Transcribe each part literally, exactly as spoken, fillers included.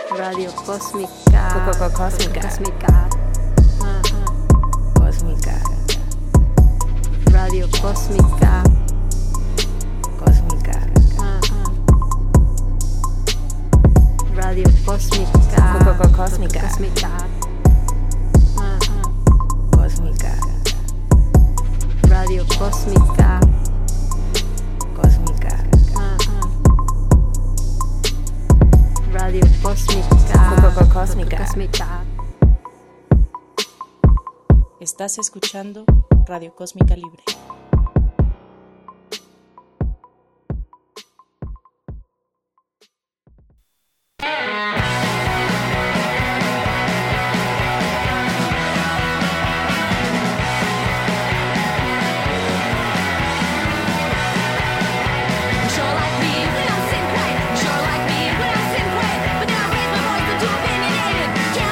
Radio Cósmica. Coco Cósmica. Cósmica. Cósmica. Radio Cósmica. Cósmica. Radio Cósmica. Coco Cósmica. Cósmica. Cósmica. Radio Cósmica. Cósmica. Radio Cósmica. Coco Cósmica. Cósmica. Estás escuchando Radio Cósmica Libre.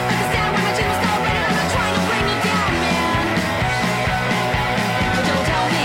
Don't tell me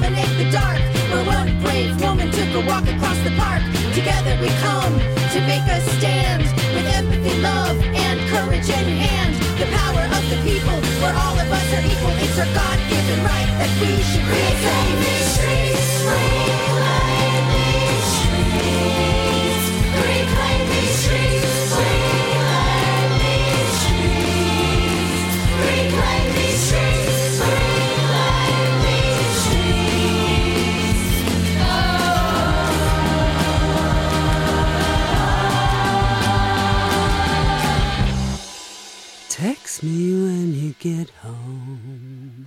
illuminate the dark. Where one brave woman took a walk across the park. Together we come to make a stand with empathy, love, and courage in hand. The power of the people, where all of us are equal. It's our God-given right that we should reclaim these streets. Reclaim these streets. Reclaim these streets. Reclaim these streets. Reclaim these streets. Reclaim these streets. Text me when you get home.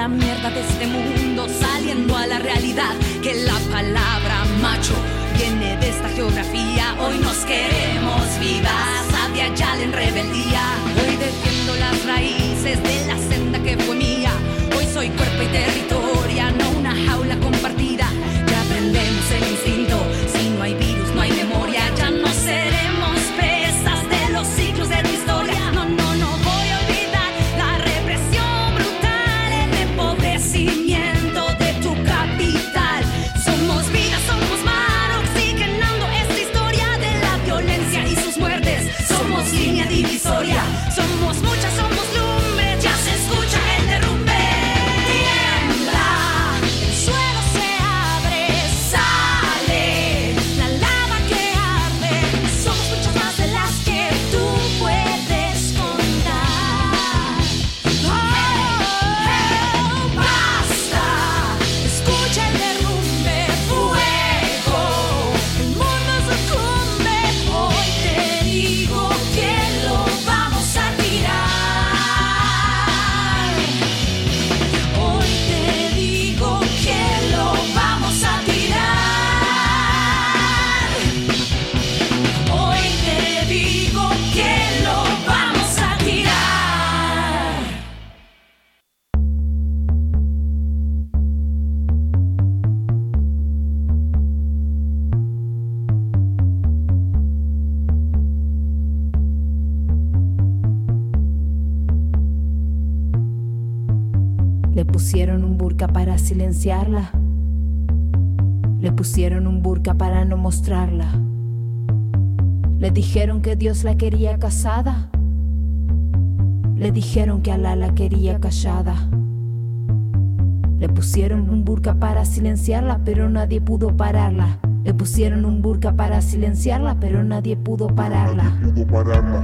la mierda de este mundo, saliendo a la realidad, que la palabra macho viene de esta geografía. Hoy nos queremos vivas, a diayal en rebeldía. Hoy defiendo las raíces de la senda que fue mía. Hoy soy cuerpo y territorio, no una jaula compartida. Ya aprendemos el instinto, si no hay virus no hay memoria. Ya no seremos presas de los ciclos de tu historia. No, no, no voy a olvidar la represión brutal, el empobrecimiento de tu capital. Somos vida, somos mar, oxigenando esta historia de la violencia y sus muertes. Somos línea divisoria, somos muchas, somos lumbre. Ya se escucha el derrumbe. Tiembla, el suelo se abre, sale la lava que arde. Somos muchas más de las que tú puedes contar. Oh, basta, escucha el derrumbe, fuego, el mundo sucumbe. Hoy te digo que lo vamos a tirar. Hoy te digo que lo vamos a tirar. Hoy te digo que lo vamos a tirar. Le pusieron un burka para silenciarla. Le pusieron un burka para no mostrarla. Le dijeron que Dios la quería casada. Le dijeron que Alá la quería callada. Le pusieron un burka para silenciarla, pero nadie pudo pararla. Le pusieron un burka para silenciarla, pero nadie pudo pararla. Nadie pudo pararla.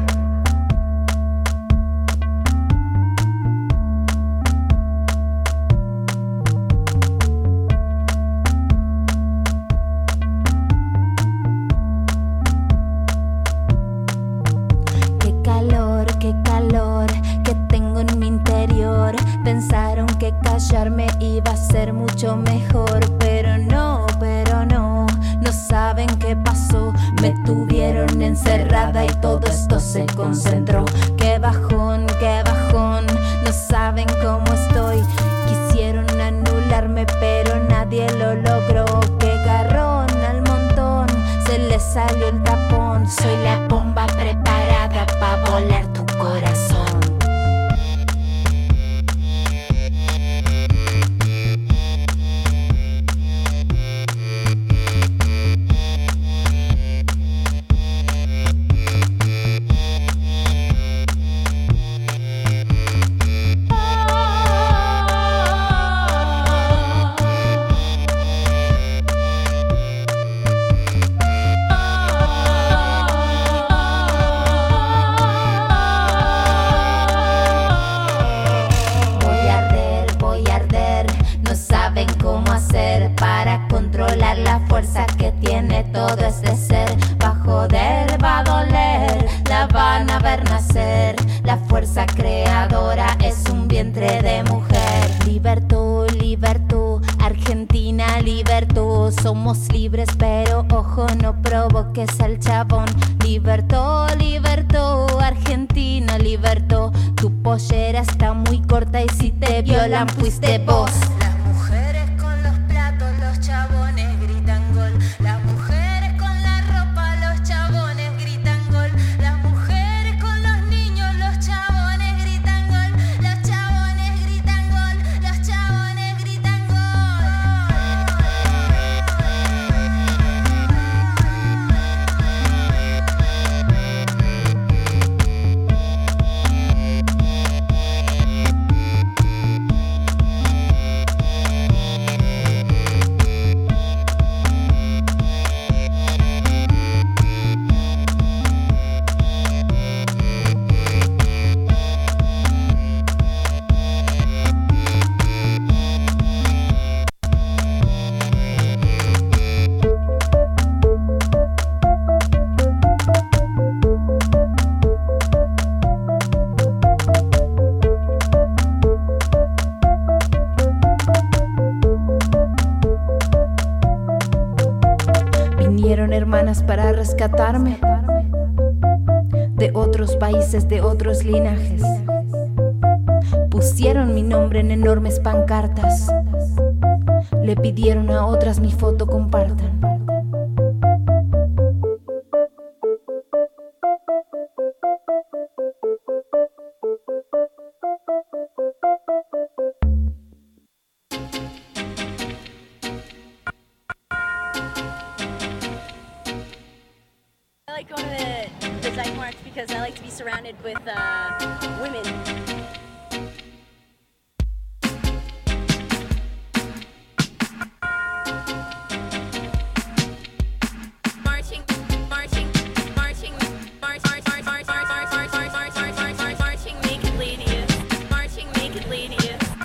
Qué calor, qué calor que tengo en mi interior. Pensaron que callarme iba a ser mucho mejor, pero no, pero no, no saben qué pasó. Me tuvieron encerrada y todo esto se concentró. Qué bajón, qué bajón, no saben cómo estoy. Quisieron anularme pero nadie lo logró. Qué garrón al montón, se les salió el tapón. Soy la bomba preparada pa' volar tu corazón. Voy a arder, voy a arder. No saben cómo hacer para controlar la fuerza que tiene todo este ser. Va a joder, va a doler, la van a ver nacer. La fuerza creadora es un vientre de mujer. Libertó, libertó, Argentina libertó. Somos libres pero ojo no provoques al chabón. Libertó, libertó, Argentina libertó. Tu pollera está muy corta y si te violan fuiste vos. Las mujeres con los platos, los chabones gritan gol. Las mujeres con la ropa, los chabones gritan gol. Las mujeres con los niños, los chabones gritan gol. Los chabones gritan gol, los chabones gritan gol. armas para rescatarme de otros países, de otros linajes. Pusieron mi nombre en enormes pancartas, le pidieron a otras mi foto compartan. I like going to the, the dyke march because I like to be surrounded with uh, women. Marching, marching, marching, march, march, march, march, march, march, march, march, march, march, march, march, marching naked ladies, marching naked ladies.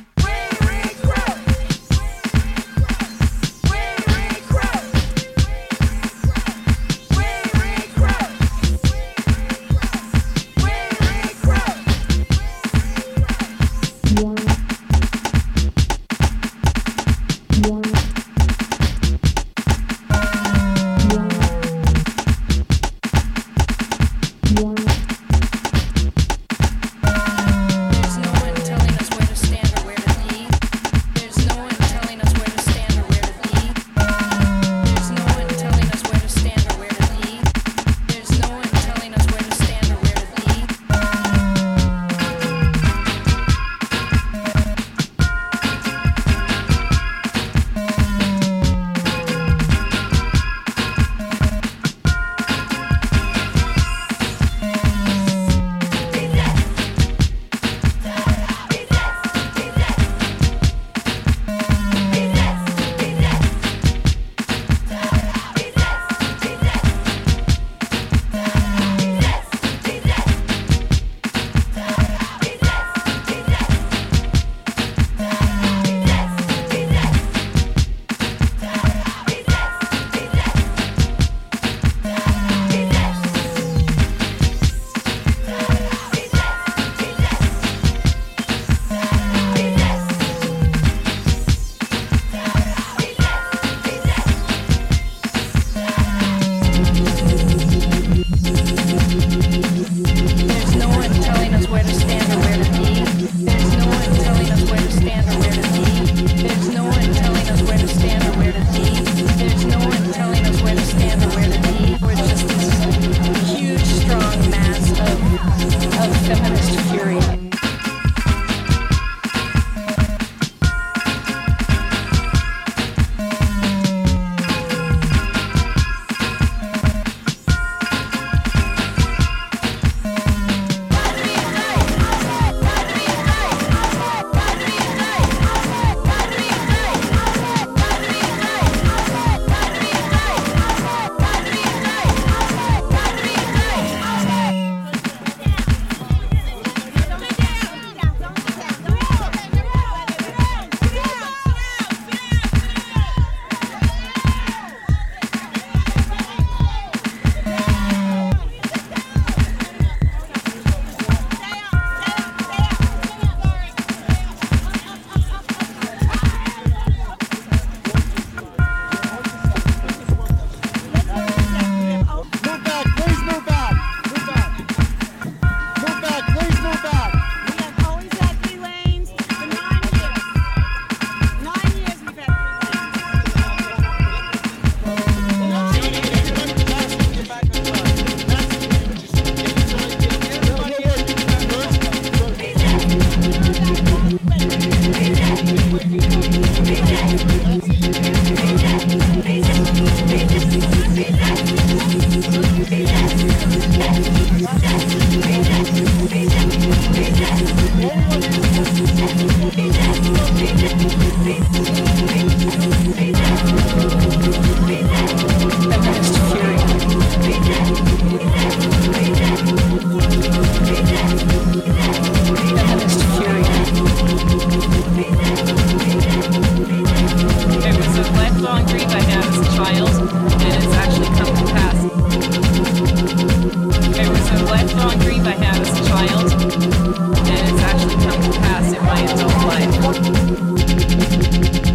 Life.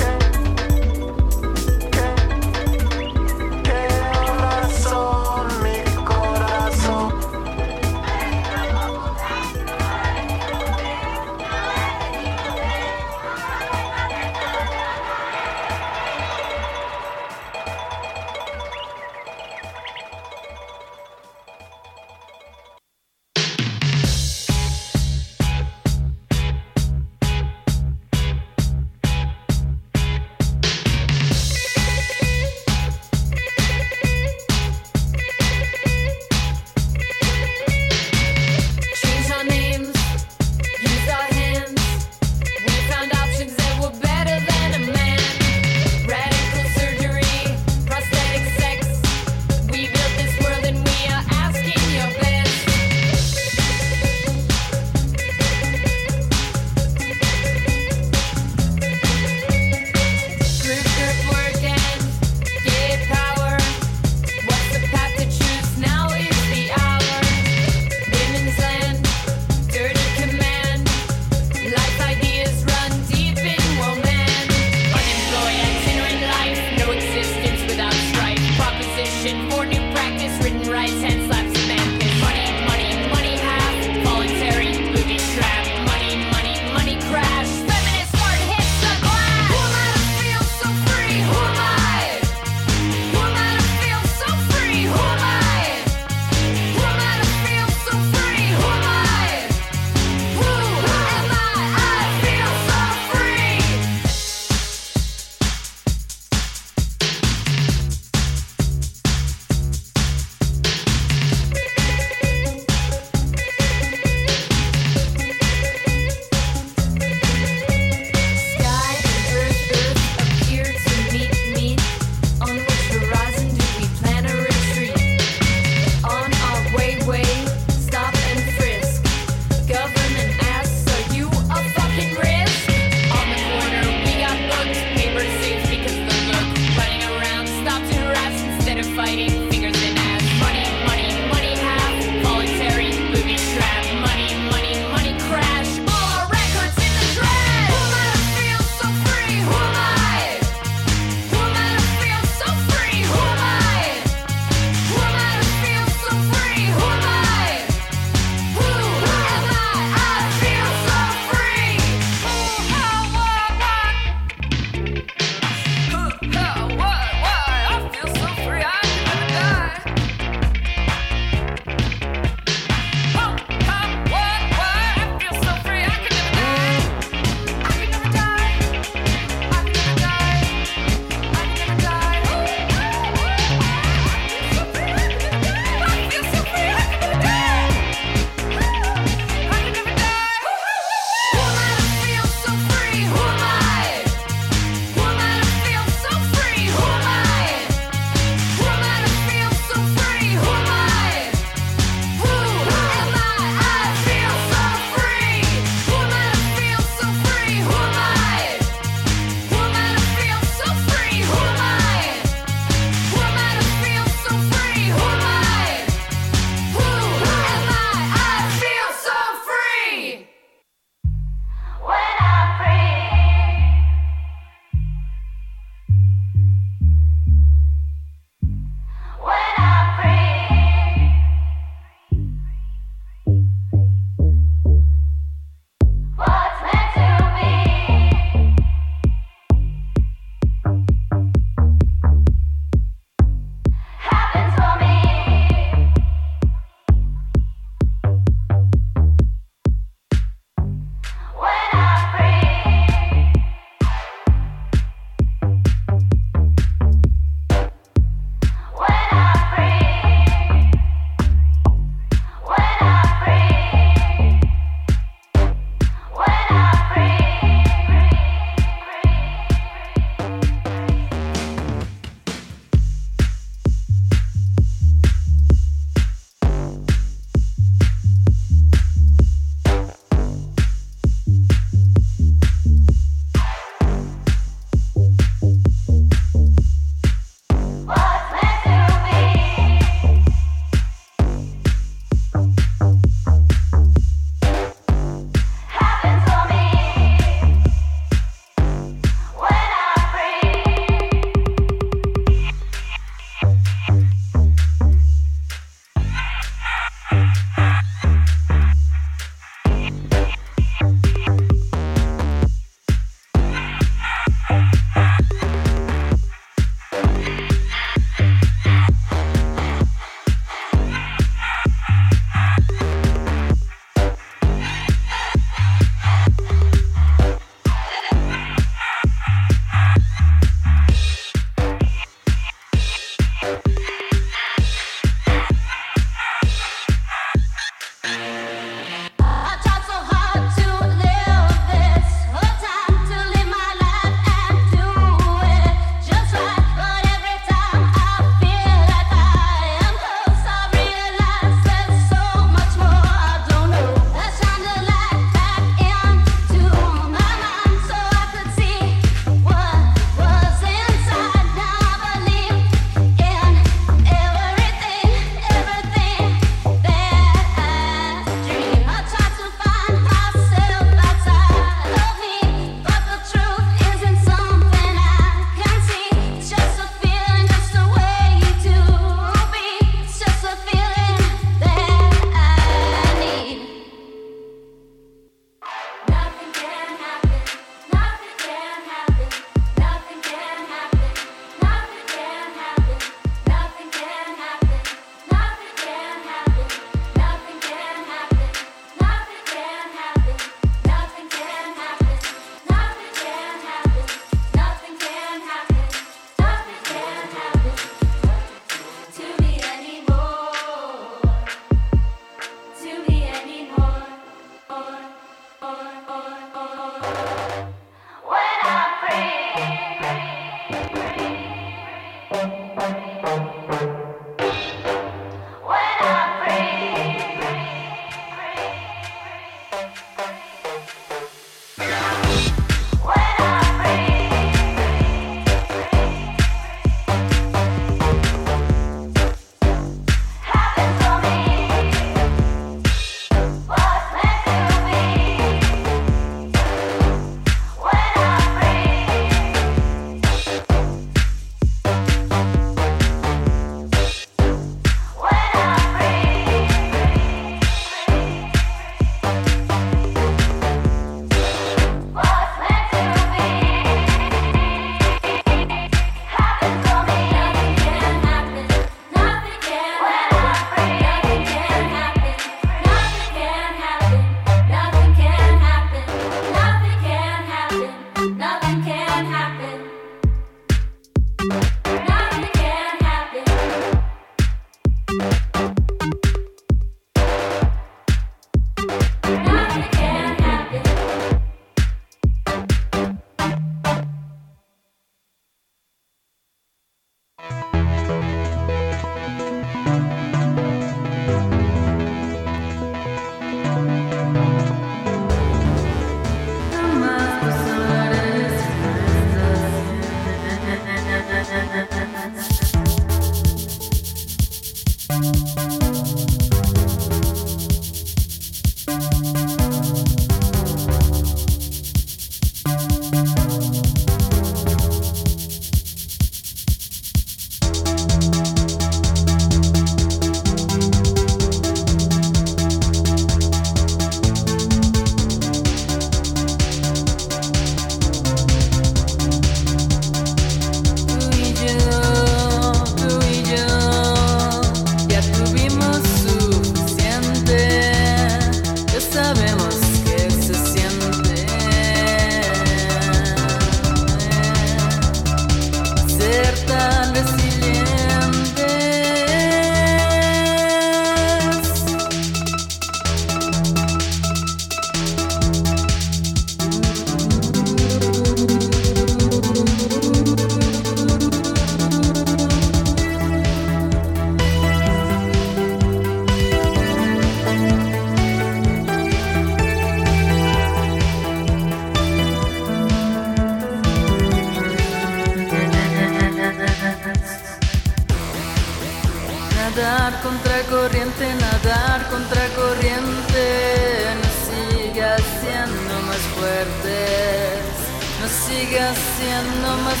intente nadar contra corriente, nos siga siendo más fuertes, nos siga siendo más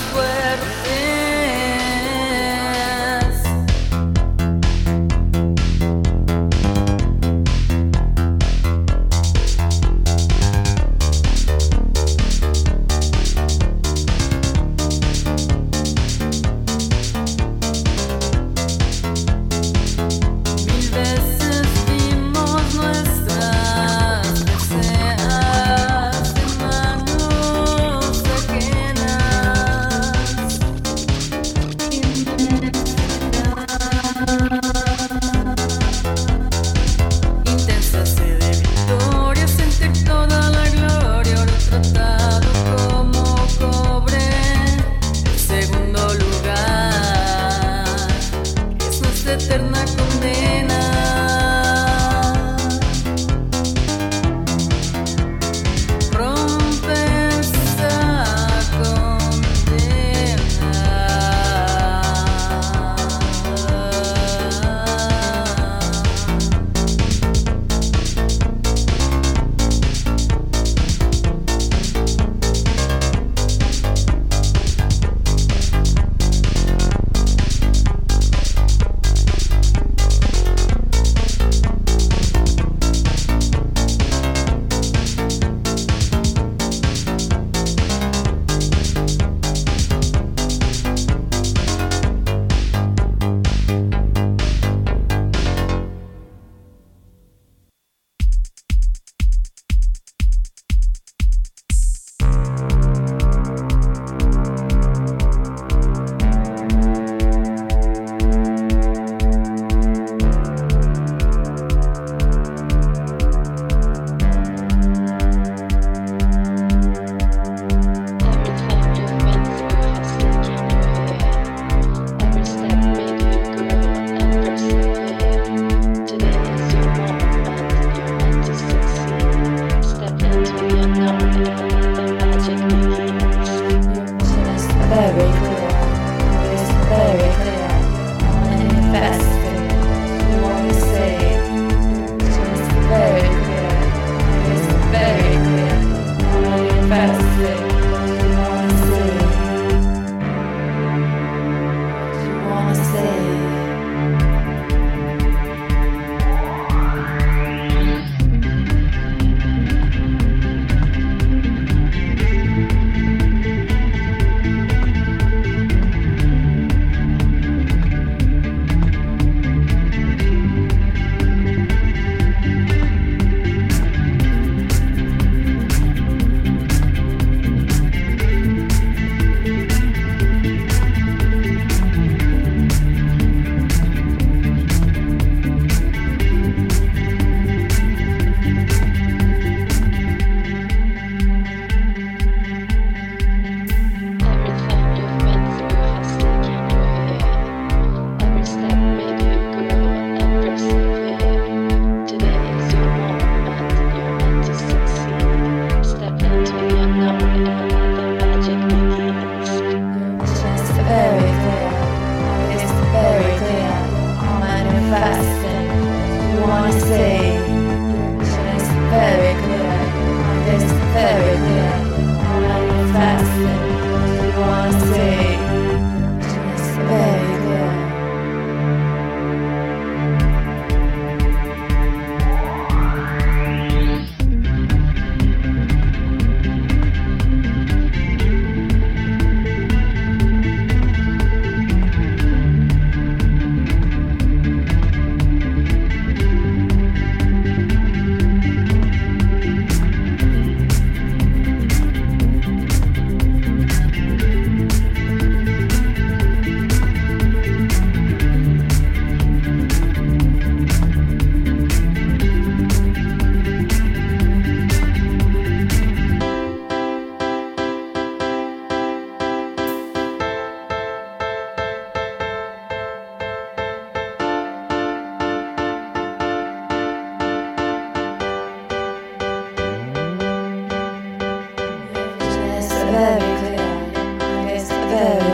fuertes.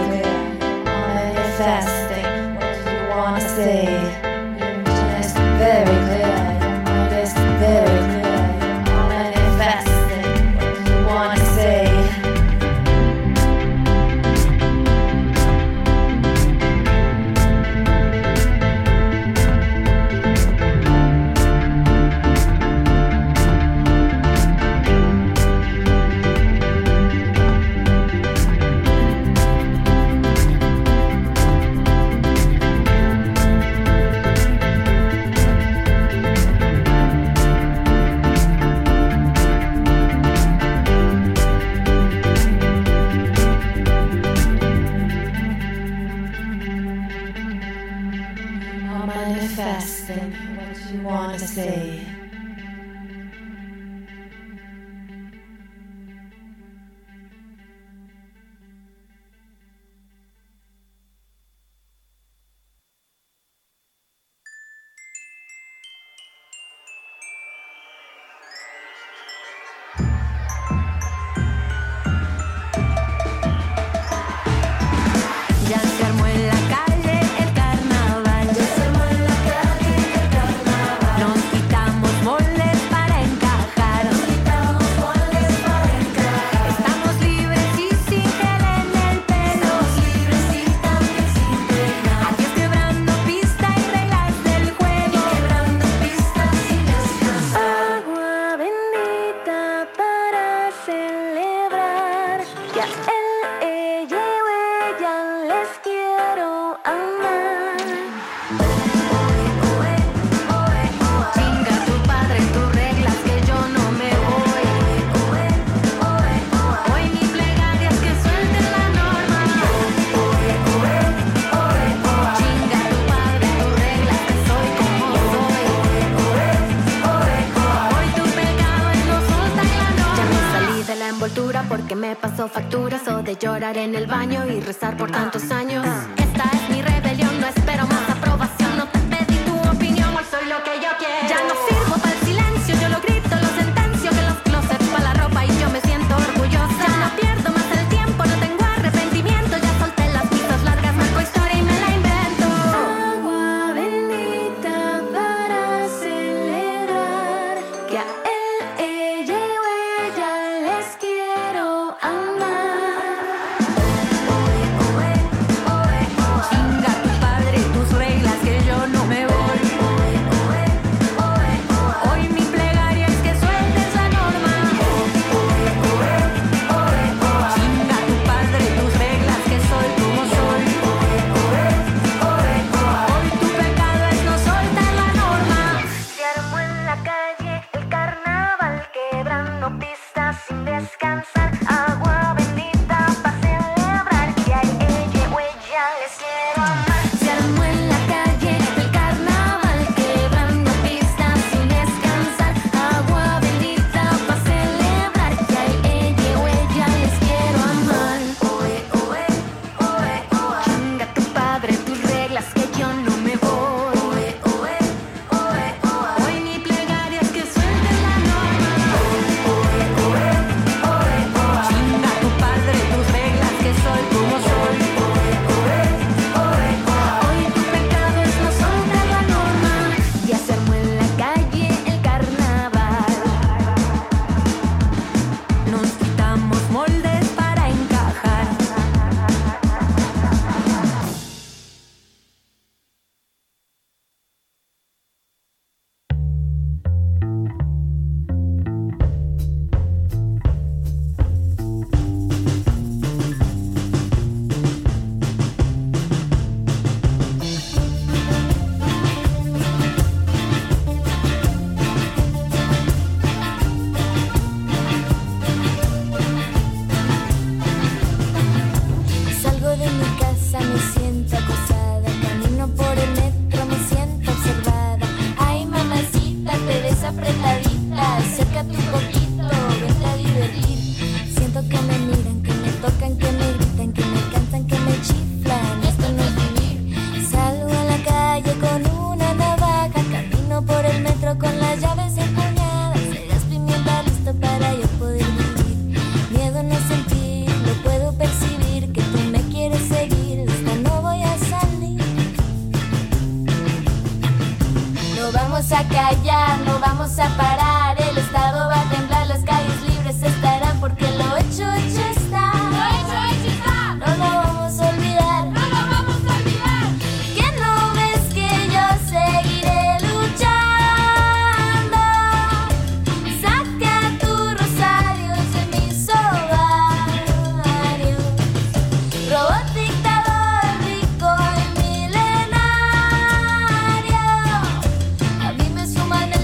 very Namaste. Ya se armó en la calle el carnaval. Ya se armó en la calle el carnaval. Nos quitamos moldes para encajar. Nos quitamos moldes para encajar. Estamos libres y sin gel en el pelo. Estamos libres y también sin pena. Aquí es quebrando pista y reglas del juego. Y quebrando pistas sin descansar. Agua bendita para celebrar que a él, ella o ella les quiero amar. Chinga tu padre, tus reglas que yo no me voy. Hoy mi plegaria es que suelten la norma. Chinga tu padre, tus reglas que soy como soy. Hoy tu pecado es no soltar la norma. Ya me salí de la envoltura porque me pasó factura. Eso de llorar en el baño y rezar por tantos años. Esta es mi rebelión, no espero más aprobación. No te pedí tu opinión, hoy soy lo que yo quiero. Ya no sirvo para el silencio, yo lo grito, lo sentencio. Que los closets para la ropa y yo me siento orgullosa. Ya no pierdo más el tiempo, no tengo arrepentimiento. Ya solté las pistas largas, marco historia y me la invento. Agua bendita para celebrar que a él, ella o ella les quiero amar. Chinga tu padre, tus reglas que yo no me voy. Hoy mi plegaria es que sueltes la norma. Chinga tu padre, tus reglas que soy como soy. Hoy tu pecado es no soltar la norma. Se armó en la calle el carnaval, quebrando pistas sin descansar. Agua bendita para celebrar que a ella o ella les quiero amar. Se armó en la calle el carnaval, quebrando pistas sin descansar. Agua bendita para celebrar que a ella o ella les quiero amar. Oe, oe, oe, oe. Chinga tu padre, tus reglas que yo no me voy. Oe, oe, oe, oe. Hoy mi plegaria es que suelten la norma. Chinga tu padre, tus reglas que soy como soy. Hoy tu pecado es no soltar la norma. Ya se armó en la calle el carnaval. Nos quitamos moldes para encajar. Salgo de mi casa, me siento acosada. Camino por el metro, me siento observada. Ay, mamacita, te ves apretadita. Acércate un poquito, vente a divertir. Siento que me miran, que me tocan, que me gritan, que me cantan, que me chiflan. Esto no es vivir. Salgo a la calle con una navaja. Camino por el metro con las llaves empuñadas. Serás pimienta listo para yo poder vivir. Miedo no sentir, lo puedo percibir. Que tú me quieres seguir, esta no voy a salir. No vamos a callar, no vamos a parar. El estado va a temblar, las calles libres estarán. Porque lo hecho, hecho está. Lo hecho, hecho está. No lo vamos a olvidar. No lo vamos a olvidar. Que no ves que yo seguiré luchando. Saca tu rosario de mis ovarios. Robot dictador, rico y milenario. A mí me suman el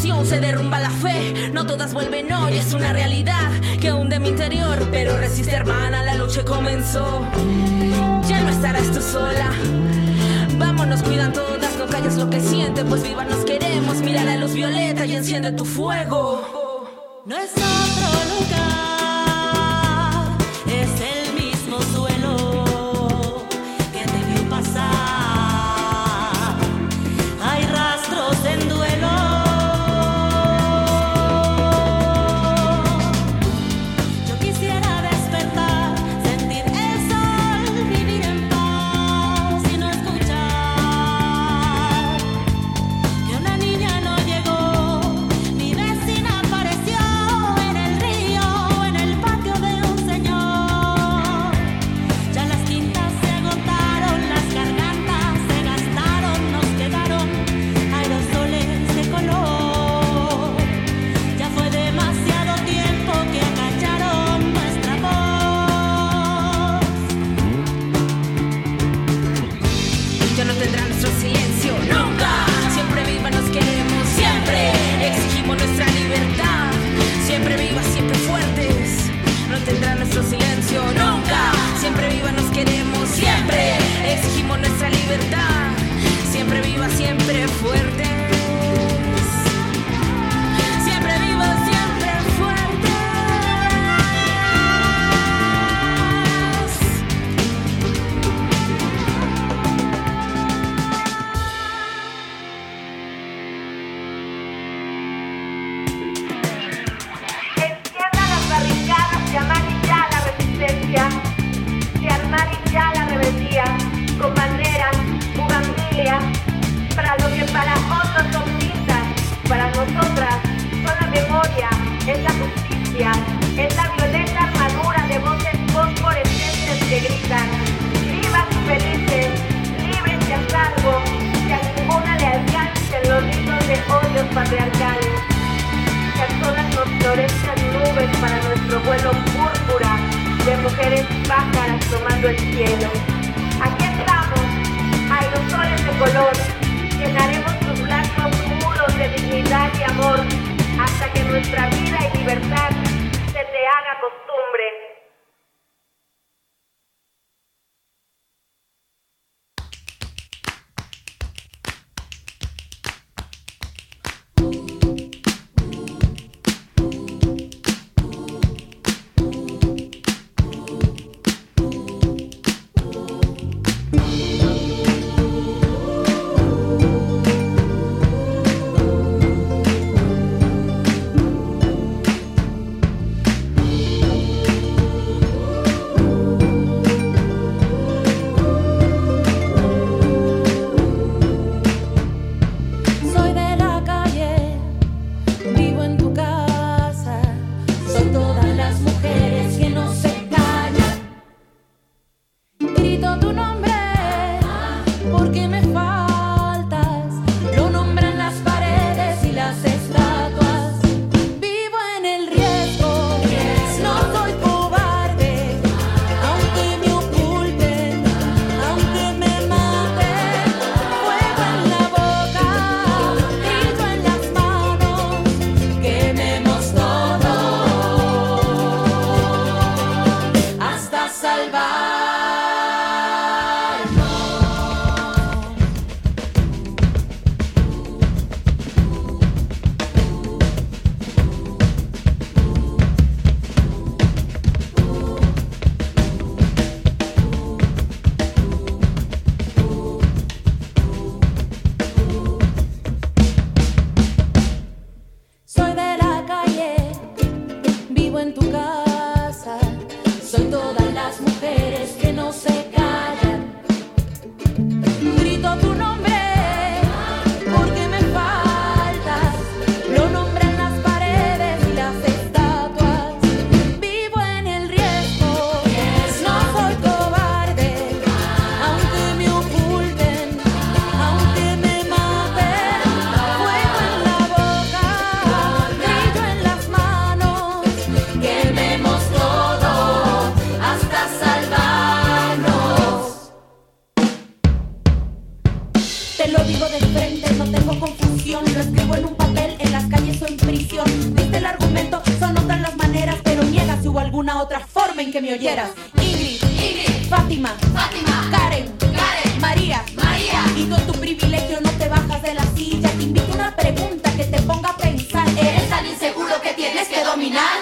ilusión, se derrumba la fe. No todas vuelven hoy, es una realidad que hunde mi interior. Pero resiste, hermana, la lucha comenzó. Ya no estarás tú sola. Vámonos, cuidan todas, no calles lo que sientes, pues viva nos queremos. Mira la luz violeta y enciende tu fuego. No es otro lugar, es el mismo suelo que te vio pasar. Hay rastros en duelo. Yo quisiera despertar, sentir el sol, vivir en paz y no escuchar que una niña no llegó, mi vecina apareció en el río, en el patio de un señor. Ya las tintas se agotaron, las gargantas se gastaron, nos quedaron aerosoles de color. Ya fue demasiado tiempo que acallaron nuestra voz. Ya no tendrá nuestro silencio, nunca. Siempre viva nos queremos, siempre exigimos nuestra libertad. Siempre vivas, siempre fuertes. No tendrá nuestro silencio, nunca. Siempre viva nos queremos, siempre exigimos nuestra libertad. Siempre viva, siempre fuertes. Siempre viva, siempre fuertes. Enciendan las barricadas y armar ya la resistencia, y armar ya la rebeldía, con banderas, bugambilia, para lo que para otros son pintas, para nosotras son la memoria, es la justicia, es la violeta armadura de voces fosforescentes que gritan, vivas y felices, libres y a salvo, que a ninguna le alcancen los rizos de odios patriarcales. Que a todas nos florezcan nubes para nuestro vuelo púrpura de mujeres pájaras tomando el cielo. Aquí estamos, aerosoles de color, llenaremos tus blancos muros de dignidad y amor hasta que nuestra vida y libertad se te haga costumbre. Soy de la calle, vivo en tu casa. Soy todas las mujeres que no se callan. Grito tu nombre porque me faltas. Lo nombran las paredes y las estatuas. Vivo en el riesgo, no soy cobarde. Aunque me oculten, aunque me maten. Fuego en la boca, grito en las manos. Quememos todo hasta salvarnos. Soy de la calle, vivo en tu casa. Soy todas las mujeres que no se callan. Grito tu nombre porque me faltas. Lo nombran las paredes y las estatuas. Vivo en el riesgo, no soy cobarde. Aunque me oculten, aunque me maten. Fuego en la boca, grito en las manos. Quememos todo hasta salvarnos. forma en que me oyeras. Ingrid, Ingrid, Fátima, Fátima, Karen, Karen, María, María. Y tú en tu privilegio no te bajas de la silla. Te invito a una pregunta que te ponga a pensar. ¿Eres tan inseguro que tienes que dominar?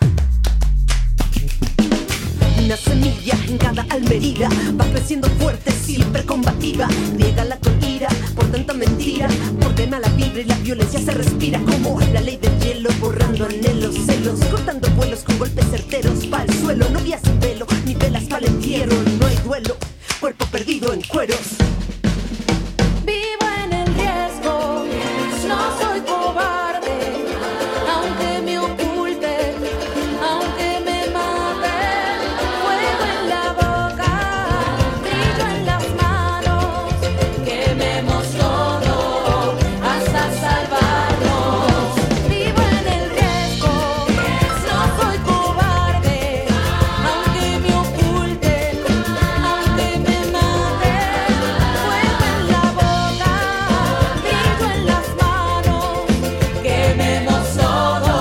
Una semilla en cada almerida va creciendo fuerte, siempre combativa. Niégala con ira por tanta mentira, ordena la vibra y la violencia se respira como la ley del hielo, borrando anhelos, celos, cortando vuelos con golpes certeros pa'l suelo. No vías sin velo, ni velas pa'l entierro. No hay duelo, cuerpo perdido en cueros. Vivo en el riesgo, no soy cobarde, aunque me oculte, aunque me maten. Fuego en la boca, brillo en las manos, quememos todo hasta salvarnos. Vivo en el riesgo, no soy cobarde, aunque me oculte, aunque me maten. Fuego en la boca, brillo en las manos, quememos todo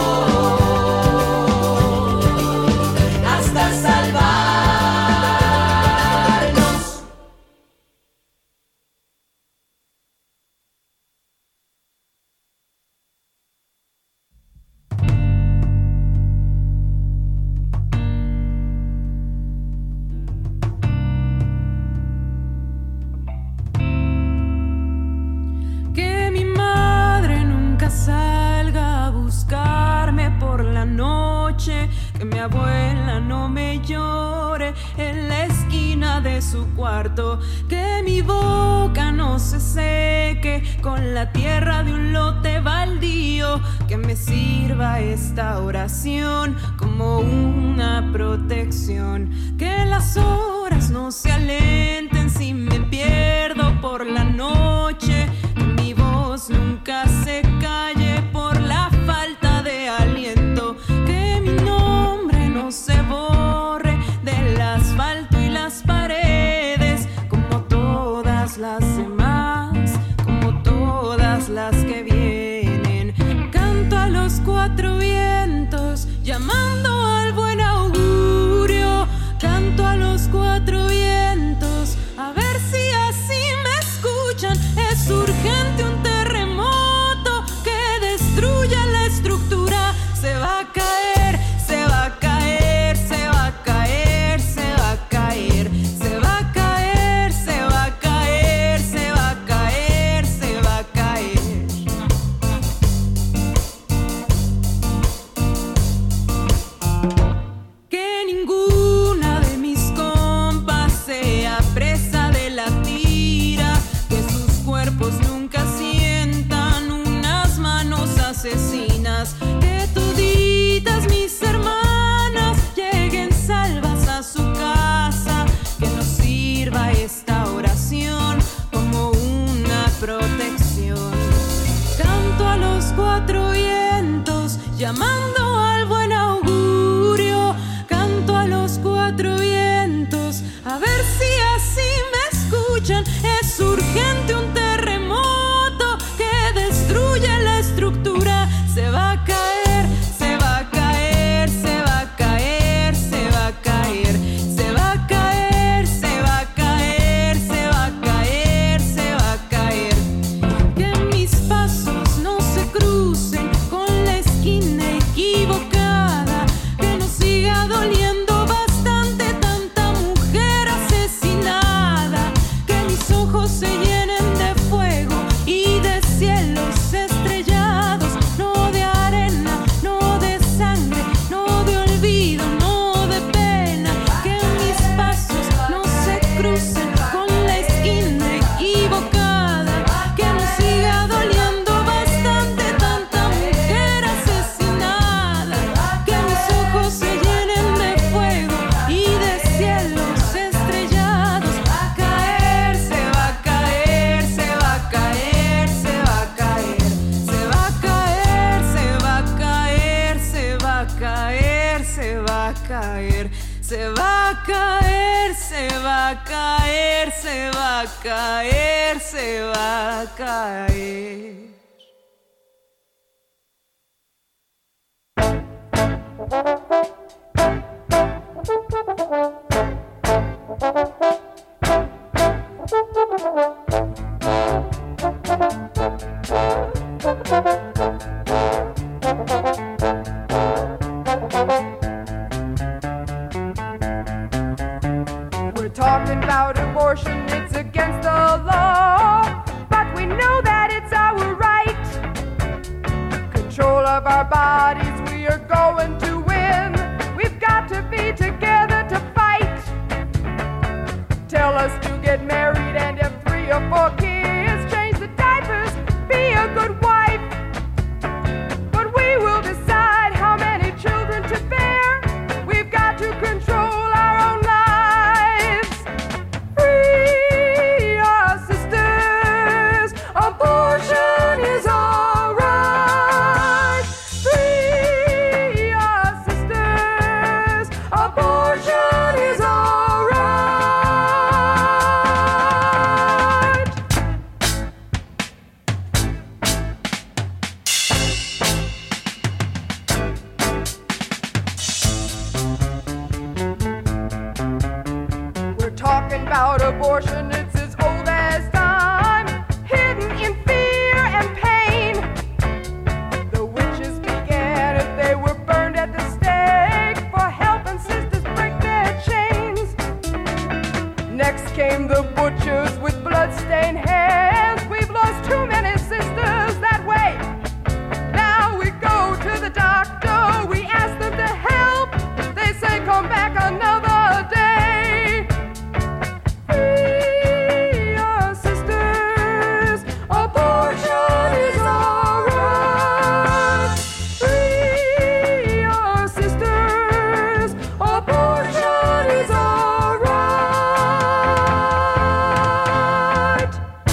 hasta salvarnos. Que mi madre nunca salga a buscarme por la noche, que mi abuela no me llore en la esquina de su cuarto, que mi boca no se seque con la tierra de un lote baldío, que me sirva esta oración como una protección, que las horas no se alenten si me pierdo por la noche, que mi voz nunca se calle por la falta de aliento, que mi nombre no se borre del asfalto y las paredes, como todas las demás, como todas las que vienen. Canto a los cuatro vientos, llamando al buen augurio. Canto a los cuatro vientos, a ver si así me escuchan. Es urgente un terremoto que destruya la estructura. Se va a caer, se va a caer, se va a caer, se va a caer, se va a caer, se va a caer, se va a caer, se va a caer. Que ninguna de mis compas sea presa de la tira, que sus cuerpos nunca sientan unas manos asesinas, que toditas mis hermanas lleguen salvas a su casa, que nos sirva esta oración como una protección. Canto a los cuatro vientos, llamando al buen augurio. Canto a los cuatro vientos, a ver si así me escuchan. Es urgente un terremoto que destruye la estructura. Se va a caer, se va a caer, se va a caer, se va a caer, se va a caer, se va a caer, se va a caer, se va a caer. Que mis pasos no se crucen con la esquina equivocada, que no siga doliendo bastante tanta mujer asesinada, que mis ojos se llenen de fuego y de cielos estrellados, no de arena, no de sangre, no de olvido, no de pena, que mis pasos no se crucen con la esquina equivocada, que no siga doliendo bastante tanta mujer asesinada, que mis ojos se llenen de fuego y de cielos estrellados. Va a caer, se va a caer, se va a caer, se va a caer, se va a caer, se va a caer, se va a caer, se va a caer, se va a caer, se va a caer, se va a caer, se va a caer. We're talking about abortion, it's against the law, but we know that it's our right. Control of our bodies, we are going to win. We've got to be together to fight. Tell us to get married and have three or four kids. Change the diapers, be a good wife. But we will decide how many children to bear. We've got to control our own lives. Free our sisters, abortion is alright. Free our sisters, abortion is alright. We're talking about abortion, it's as old as time, hidden in fear and pain. The witches began as they were burned at the stake for helping sisters break their chains. Next came the butchers with blood-stained hands. We've lost too many sisters that way. Now we go to the doctor, we ask them to help. They say come back another day. Free our sisters, abortion is alright. Free our sisters, abortion is alright.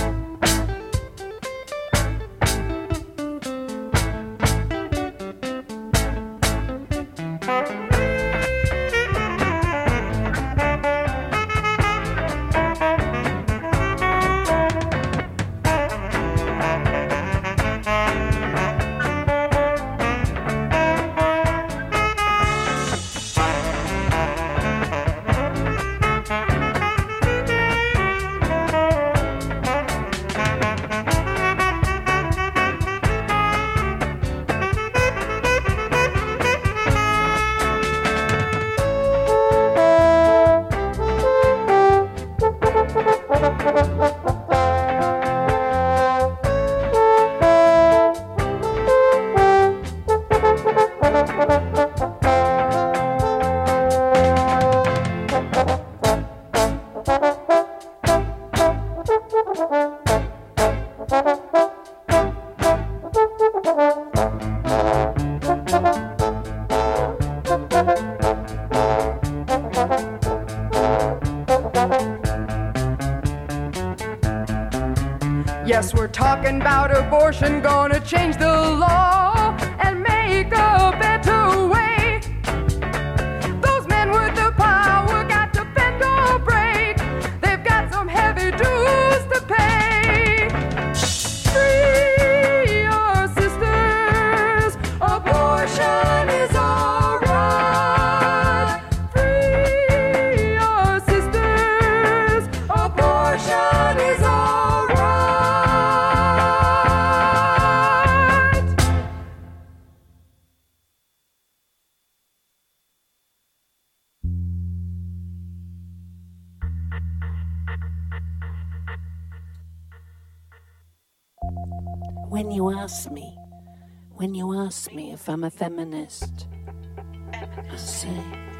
Yes, we're talking about abortion, gonna change the law and make a better way. Those men with the power got to bend or break. They've got some heavy dues to pay. Free our sisters, abortion is alright. Free our sisters, abortion is alright. When you ask me, when you ask me if I'm a feminist, I say,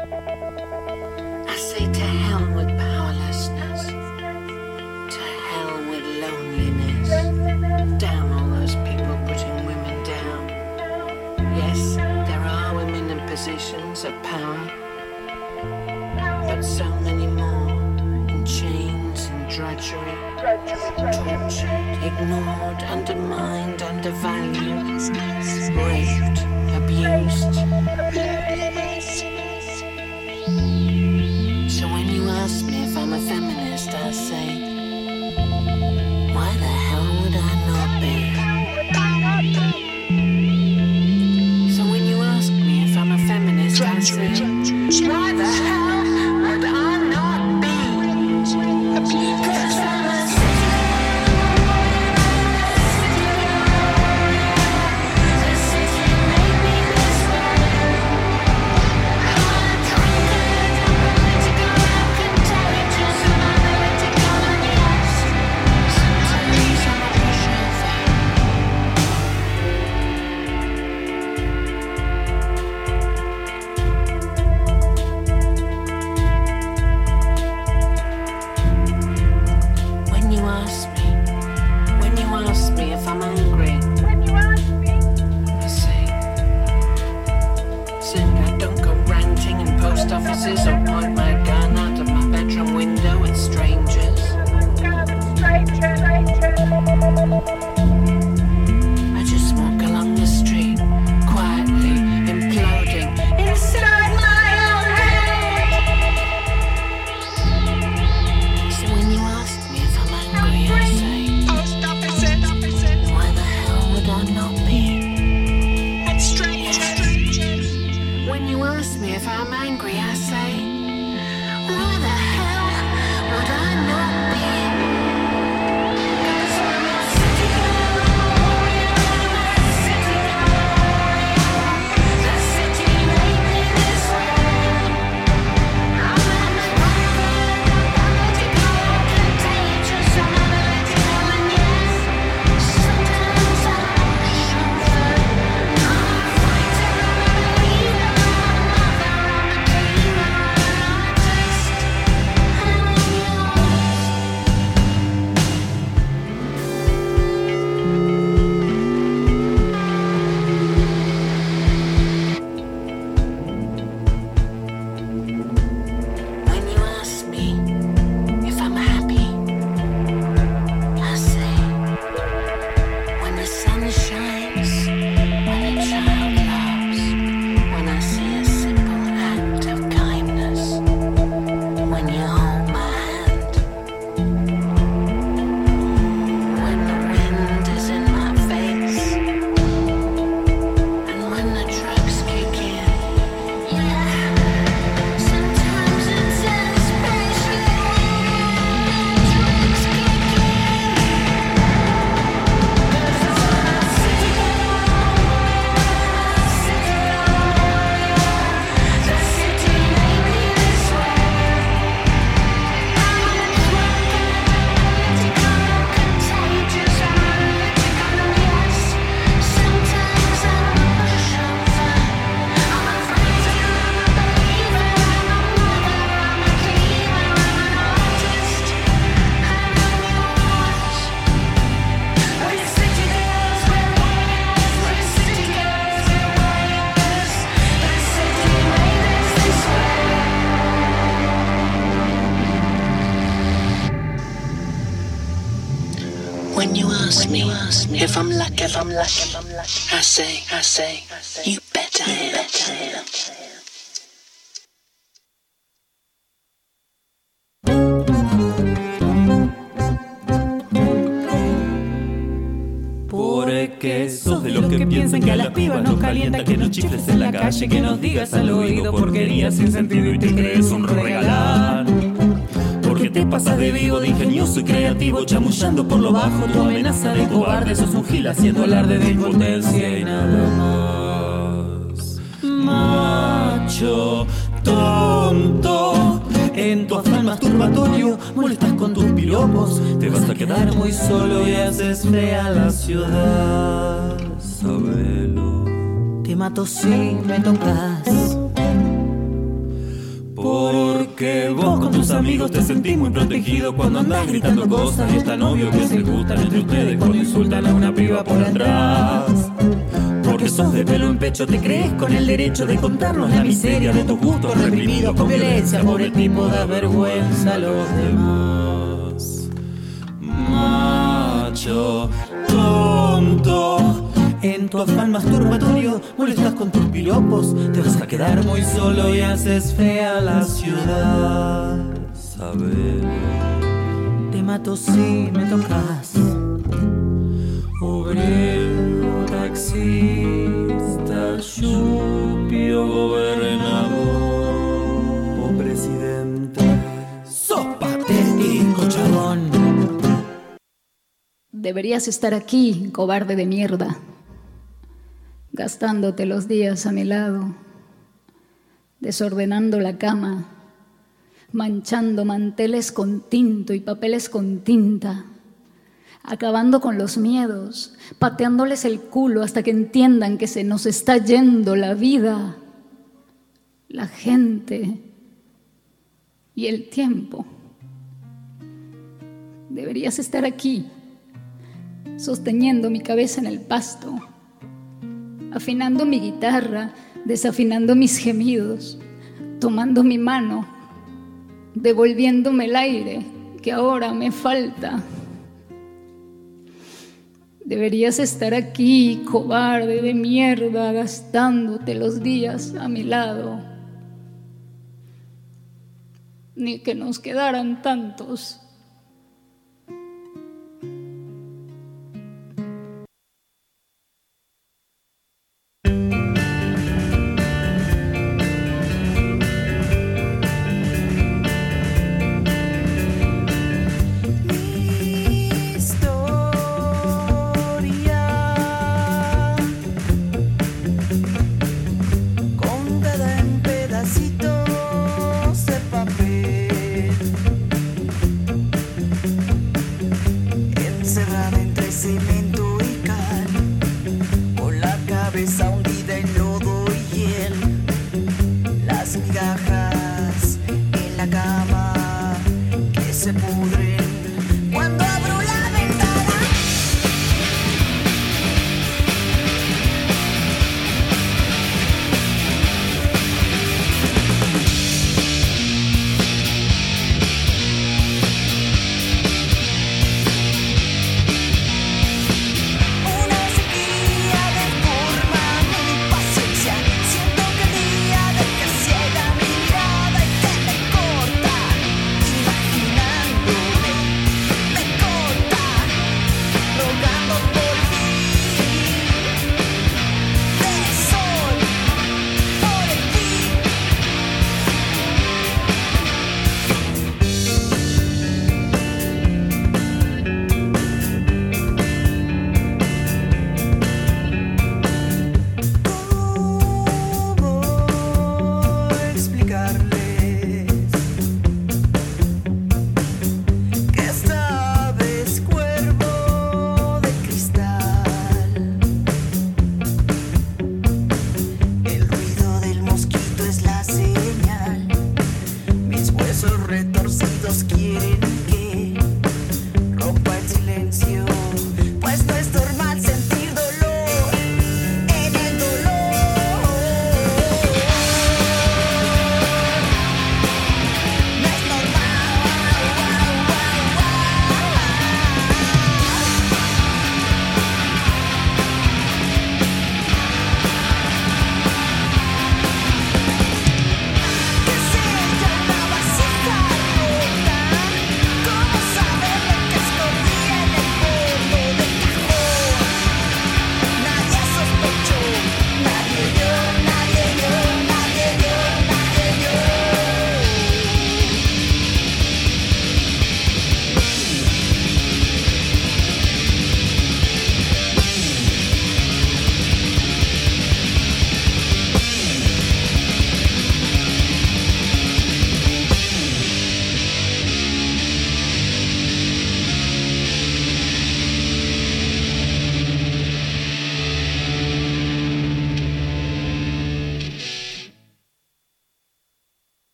I say to hell with powerlessness, to hell with loneliness, down all those people putting women down. Yes, there are women in positions of power, but so many more in chains and drudgery, tortured, ignored, undermined, undervalued, raped, abused. So when you ask me if I'm a feminist, I say, why the hell would I not be? So when you ask me if I'm a feminist, I say, why the hell When you ask me if I'm lucky, if I'm lucky, I say, I say, you better, you better. Porque sos de los que piensan que a las pibas nos calienta, que nos chifles en la calle, que nos digas al oído porquerías sin sentido y te crees un regalar. Porque te pasas de vivo, de ingenioso y creativo, chamullando por lo bajo tu amenaza de cobarde. Sos un gil haciendo alarde de impotencia y nada más. Macho tonto, en tu afán masturbatorio molestas con tus piropos. Te vas a quedar muy solo y haces fea la ciudad. Sabelo. Te mato si me tocas. Porque vos con tus amigos te sentís muy protegido cuando andás gritando cosas y es tan obvio que se gustan entre ustedes cuando insultan a una piba por atrás. Porque sos de pelo en pecho, te crees con el derecho de contarnos la miseria de tus gustos reprimidos con violencia por el tipo da vergüenza a los demás. Macho tonto, en tu afán masturbatorio molestas con tus piropos. Te vas a quedar muy solo y haces fea la ciudad. Sabelo. Te mato si me tocas. Obrero, taxista, chupio, gobernador o presidente. Sos patético, chabón. Deberías estar aquí, cobarde de mierda, gastándote los días a mi lado, desordenando la cama, manchando manteles con tinto y papeles con tinta, acabando con los miedos, pateándoles el culo hasta que entiendan que se nos está yendo la vida, la gente y el tiempo. Deberías estar aquí, sosteniendo mi cabeza en el pasto, afinando mi guitarra, desafinando mis gemidos, tomando mi mano, devolviéndome el aire que ahora me falta. Deberías estar aquí, cobarde de mierda, gastándote los días a mi lado. Ni que nos quedaran tantos.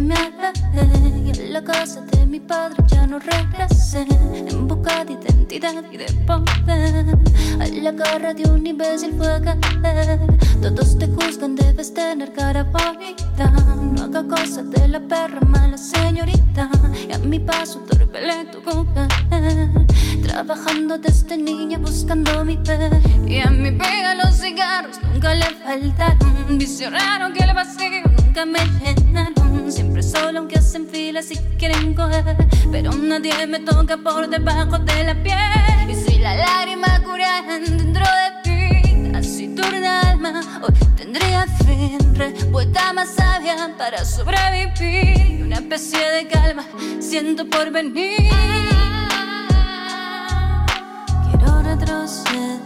me alejé y a la casa de mi padre ya no regresé, en busca de identidad y de poder. A la garra de un imbécil fue a caer. Todos te juzgan, debes tener cara bonita. No haga cosas de la perra mala señorita. Y a mi paso torpele tu coger, trabajando desde niña buscando mi fe. Y a mi pega los cigarros nunca le faltaron. Vicio raro que el vacío nunca me llenaron. Siempre solo aunque hacen filas y quieren coger, pero nadie me toca por debajo de la piel. Y si la lágrima curaran dentro de ti, así turna alma hoy tendría fin. Respuesta más sabia para sobrevivir, y una especie de calma siento por venir. Quiero retroceder,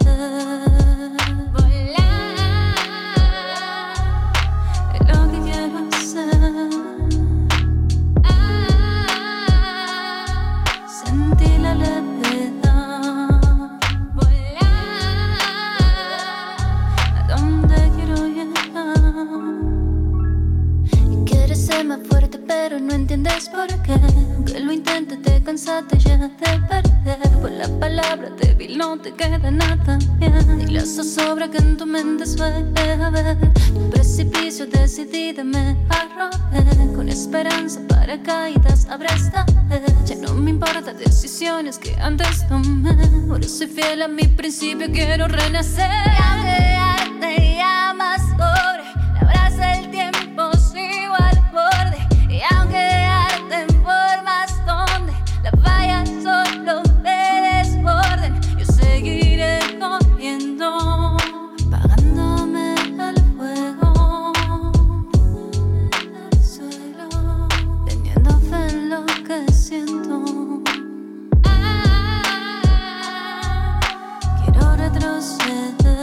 pero no entiendes por qué. Aunque lo intentes te cansaste ya de perder. Por la palabra débil no te queda nada bien, y la zozobra que en tu mente suele haber. Tu precipicio decidida me arrojé, con esperanza para caídas habrá esta vez. Ya no me importa decisiones que antes tomé, ahora soy fiel a mi principio, quiero renacer. Ya te llamas sobre, la abraza el tiempo, sigo al borde. Y aunque arden formas donde la valla solo me desborden, yo seguiré corriendo, apagándome el fuego del suelo, teniendo fe en lo que siento. Quiero retroceder,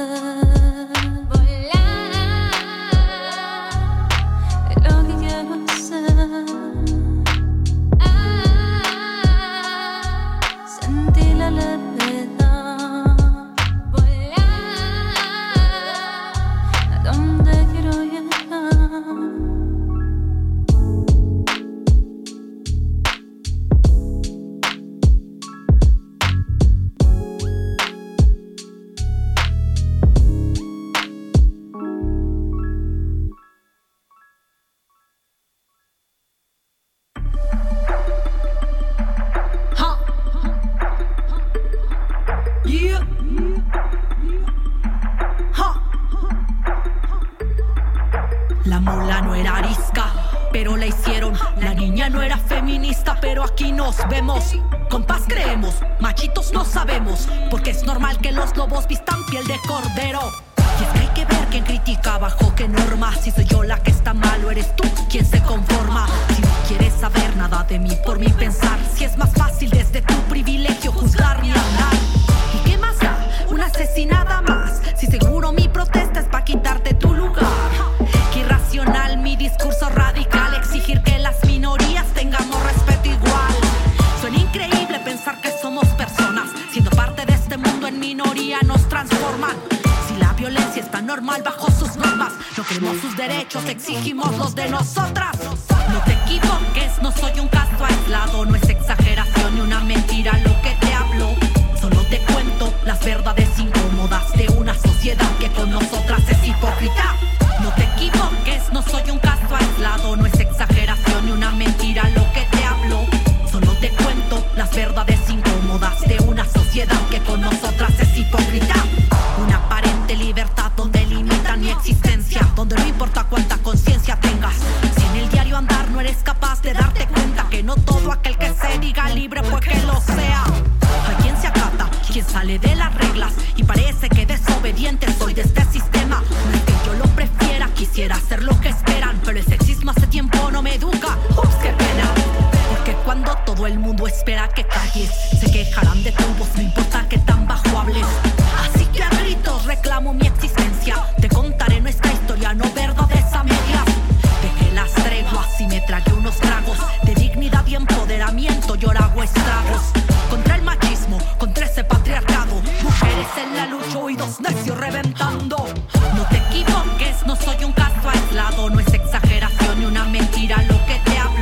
exigimos los de nosotras. No te equivoques, no soy un caso aislado, no es exageración ni una mentira lo que te hablo. Solo te cuento las verdades incómodas de una sociedad que con nosotras es hipócrita. No te equivoques, no soy un caso aislado, no es exageración ni una mentira lo que te hablo. Solo te cuento las verdades incómodas de una sociedad que con nosotras es hipócrita. Una aparente libertad donde limitan mi existencia, donde no importa cuánta conciencia tengas. Si en el diario andar no eres capaz de darte cuenta que no todo aquel que se diga libre pues que lo sea. Hay quien se acata, quien sale de las reglas y parece que desobediente soy de este sistema. No es que yo lo prefiera, quisiera hacer lo que esperan, pero el sexismo hace tiempo no me educa. Ups, qué pena. Porque cuando todo el mundo espera que calles, se quejarán de tu voz, no importa que tan bajo hables. Así que a gritos reclamo mi existencia, te contaré nuestra historia, no verdades a medias. Dejé las treguas y me tragué unos tragos de dignidad y empoderamiento, y ahora hago estragos contra el machismo, contra ese patriarcado. Mujeres en la lucha, oídos necios reventando. No te equivoques, no soy un caso aislado, no es exageración ni una mentira lo que te hablo.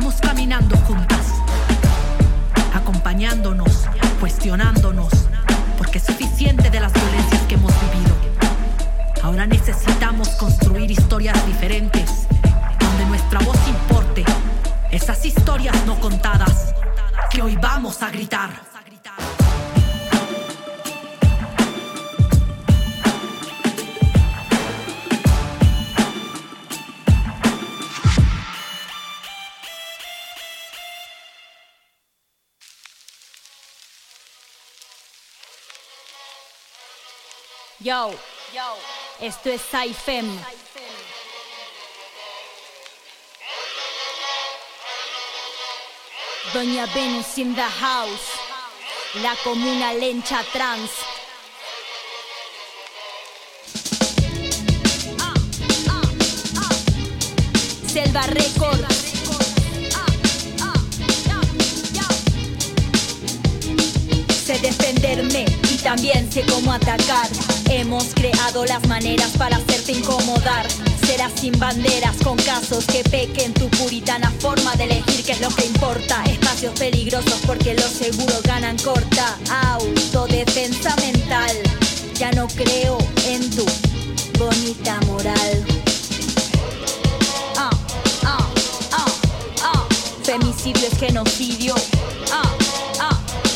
sigamos caminando juntas, acompañándonos, cuestionándonos, porque es suficiente de las violencias que hemos vivido. Ahora necesitamos construir historias diferentes, donde nuestra voz importe, esas historias no contadas que hoy vamos a gritar. Yo, yo, esto es Saifem. Doña Venus in the house, la comuna lencha trans. Ah, ah, ah. Selva Records. Sé defenderme y también sé cómo atacar. Hemos creado las maneras para hacerte incomodar. Serás sin banderas con casos que pequen tu puritana forma de elegir qué es lo que importa. Espacios peligrosos porque los seguros ganan corta. Autodefensa mental. Ya no creo en tu bonita moral. Ah, ah, ah, ah. Femicidio es genocidio. Ah, ah.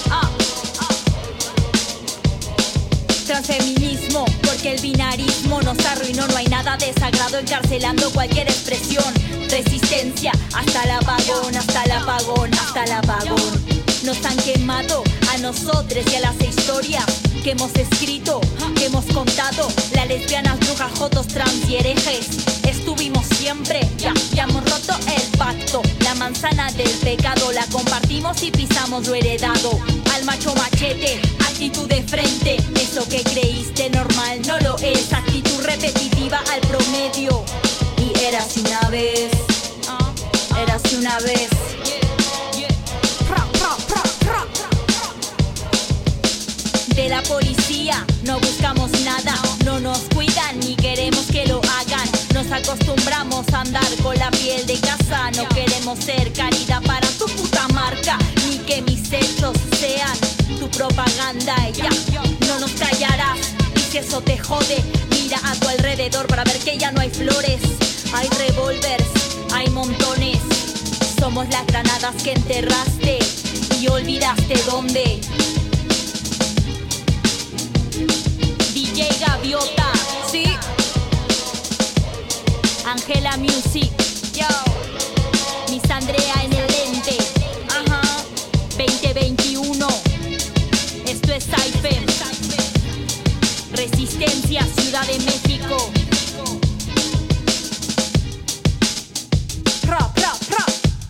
Transfeminismo, porque el binarismo nos arruinó. No hay nada de sagrado encarcelando cualquier expresión. Resistencia hasta el apagón, hasta el apagón, hasta el apagón. Nos han quemado a nosotros y a las historias que hemos escrito, que hemos contado. Las lesbianas, brujas, jotos, trans y herejes. Estuvimos siempre, ya, ya hemos roto el pacto. La manzana del pecado la compartimos y pisamos lo heredado. Al macho machete, actitud de frente. Eso que creíste normal no lo es. Actitud repetitiva al promedio. Y érase una vez, érase una vez. De la policía no buscamos nada, no nos cuidan ni queremos que lo hagan. Nos acostumbramos a andar con la piel de casa. No queremos ser caridad para tu puta marca, ni que mis hechos sean tu propaganda. Y ya, no nos callarás, y si eso te jode, mira a tu alrededor para ver que ya no hay flores. Hay revólvers, hay montones. Somos las granadas que enterraste y olvidaste dónde. D J Gaviota, sí. Angela Music, yo. Miss Andrea en el lente, ajá. veinte veintiuno. Esto es Saifem. Resistencia, Ciudad de México. Rock, rock, rock.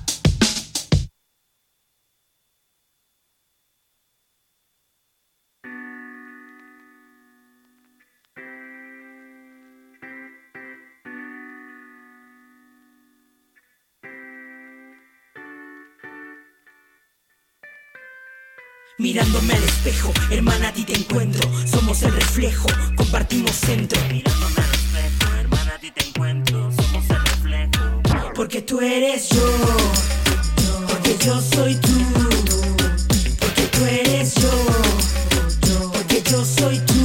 Mirándome al espejo, hermana, a ti te encuentro. Somos el reflejo, compartimos centro. Mirándome al espejo, hermana, a ti te encuentro. Somos el reflejo. Porque tú eres yo, porque yo soy tú. Porque tú eres yo, porque yo soy tú.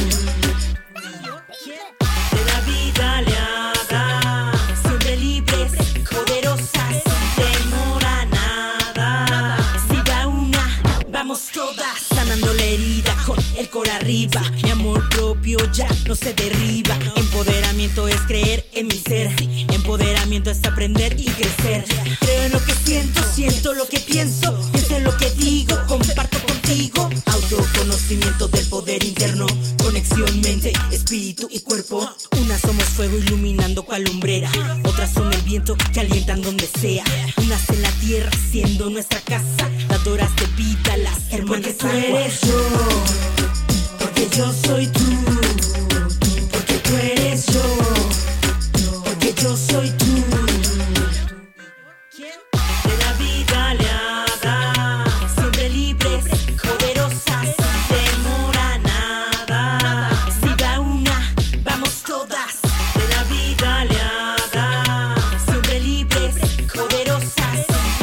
De la vida aliada, siempre libres, poderosas, sin temor a nada. Si va una, vamos todas, sanando la herida con el cor arriba. Mi amor propio ya no se derriba. Empoderamiento es creer en mi ser. Empoderamiento es aprender y crecer. Creo en lo que siento, siento lo que pienso, pienso en lo que digo, comparto contigo. Autoconocimiento del poder interno, conexión mente, espíritu y cuerpo. Unas somos fuego iluminando cual lumbrera, otras son el viento que alientan donde sea. Unas en la tierra siendo nuestra casa, dadoras de vida las hermanas. Porque tú eres yo, porque yo soy tú. Porque tú eres yo, porque yo soy tú. De la vida aliada, siempre libres, poderosas, sin temor a nada. Si va una, vamos todas. De la vida aliada, siempre libres, poderosas, sin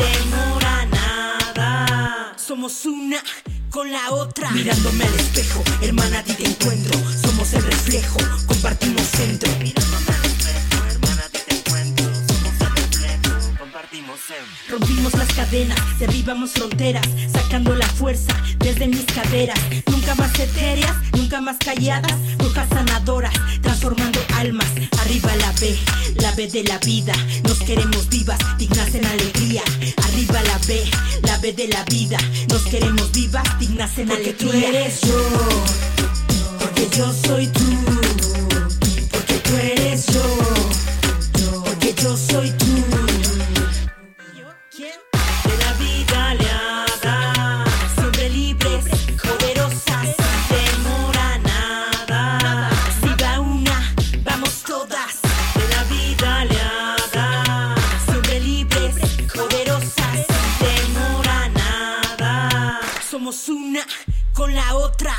con la otra. Mirándome al espejo, hermana, a ti te encuentro. Somos el reflejo, compartimos centro. Mirándome al espejo, hermana, a ti te encuentro. Somos el reflejo, compartimos centro. Rompimos las cadenas, derribamos fronteras, sacando la fuerza desde mis caderas. Nunca más etéreas, nunca más calladas, brujas sanadoras, transformando almas. Arriba la B, la B de la vida. Nos queremos vivas, dignas en alegría. Arriba la B, la B de la vida. Nos queremos vivas, dignas en porque alegría. Porque tú eres yo, porque yo soy tú. Porque tú eres yo, porque yo soy tú. De la vida aliada, siempre libres, poderosas, demora nada. Si va una, vamos todas. De la vida aliada, siempre libres, poderosas, demora nada. Somos una con la otra.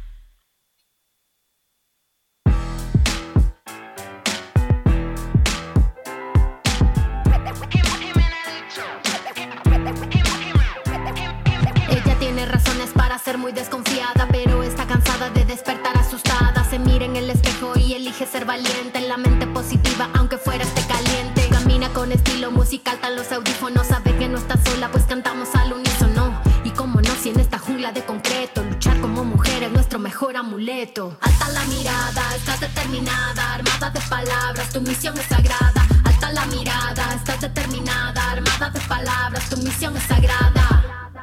Razones para ser muy desconfiada, pero está cansada de despertar asustada. Se mira en el espejo y elige ser valiente. En la mente positiva, aunque fuera esté caliente. Camina con estilo musical, tan los audífonos. Sabe que no está sola, pues cantamos al unísono. Y cómo no, si en esta jungla de concreto luchar como mujer es nuestro mejor amuleto. Alta la mirada, estás determinada, armada de palabras, tu misión es sagrada. Alta la mirada, estás determinada, armada de palabras, tu misión es sagrada.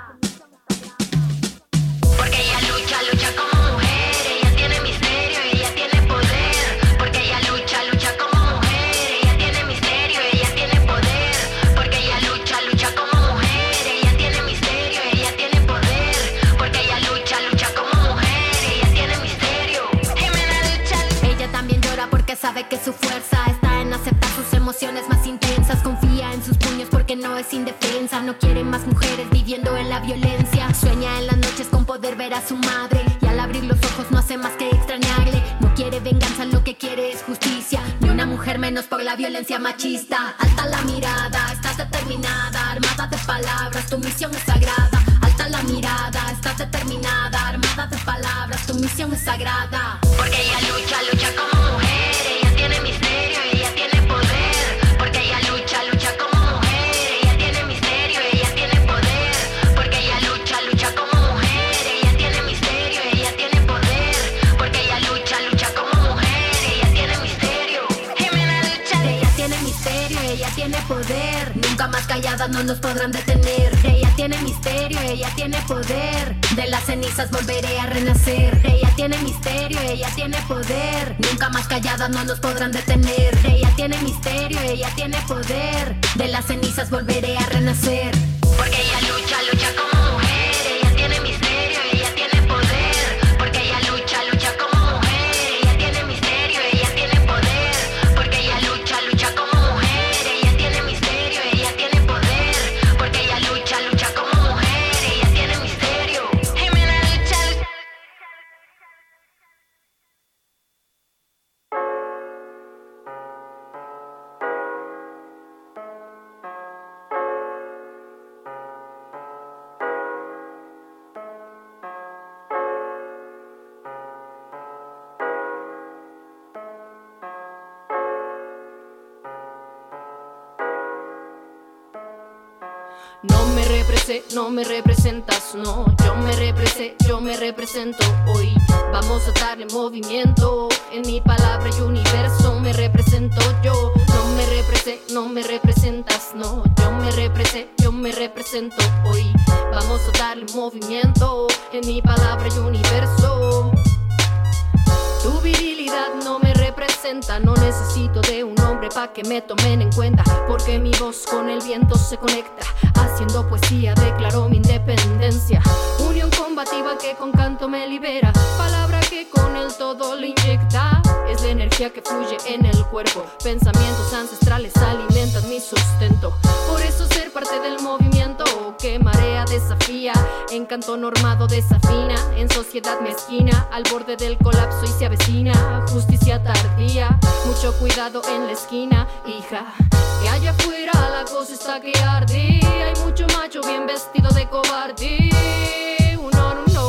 Porque ella lucha, lucha como mujer, ella tiene misterio, ella tiene poder. Porque ella lucha, lucha como mujer, ella tiene misterio, ella tiene poder. Porque ella lucha, lucha como mujer, ella tiene misterio, ella tiene poder. Porque ella lucha, lucha como mujer, ella tiene misterio. Ella también llora porque sabe que su fuerza está en aceptar sus emociones más intensas. Confía en sus puños porque no es indefensa. No quiere más mujeres viviendo en la violencia. Sueña en las noches con poder ver a su madre, y al abrir los ojos no hace más que extrañarle. No quiere venganza, lo que quiere es justicia. Ni una mujer menos por la violencia machista. Alta la mirada, estás determinada, armada de palabras, tu misión es sagrada. Alta la mirada, estás determinada, armada de palabras, tu misión es sagrada. Porque ella lucha, lucha como mujer, ella tiene misterio, ella tiene poder. Porque ella lucha, lucha como mujer, ella tiene misterio, ella tiene poder. Porque ella lucha, lucha como mujer, ella tiene misterio, ella tiene poder. Porque ella lucha, lucha como mujer, ella tiene misterio. Ella tiene misterio, ella tiene poder. Nunca más calladas no nos podrán detener. Ella tiene misterio, ella tiene poder. De las cenizas volveré a renacer. Ella tiene misterio, ella tiene poder. Nunca más calladas no nos podrán detener. Ella tiene misterio, ella tiene poder. De las cenizas volveré a renacer. Porque ella lucha, lucha como mujer, ella tiene misterio, ella tiene poder. Porque ella lucha, lucha como mujer, ella tiene misterio, ella tiene poder. Porque ella lucha, lucha como mujer, ella tiene misterio, ella tiene poder. Porque ella lucha, lucha como mujer, ella tiene misterio. No me represé, no me representas, no. Yo me represé, yo me represento hoy. Vamos a darle movimiento. En mi palabra y universo me represento yo. No me represé, no me representas, no. Yo me represé, yo me represento hoy. Vamos a darle movimiento. En mi palabra y universo. Tu virilidad no me representa, no necesito de un hombre pa' que me tomen en cuenta, porque mi voz con el viento se conecta. Haciendo poesía declaro mi independencia. Unión combativa que con canto me libera. Palabra que con el todo le inyecta. Es la energía que fluye en el cuerpo. Pensamientos ancestrales alimentan mi sustento. Por eso ser parte del movimiento que marea desafía. Encanto normado desafina. En sociedad mezquina, al borde del colapso y se avecina justicia tardía. Mucho cuidado en la esquina, hija, que allá afuera la cosa está que arde. Hay mucho macho bien vestido de cobarde. Uno, no, no.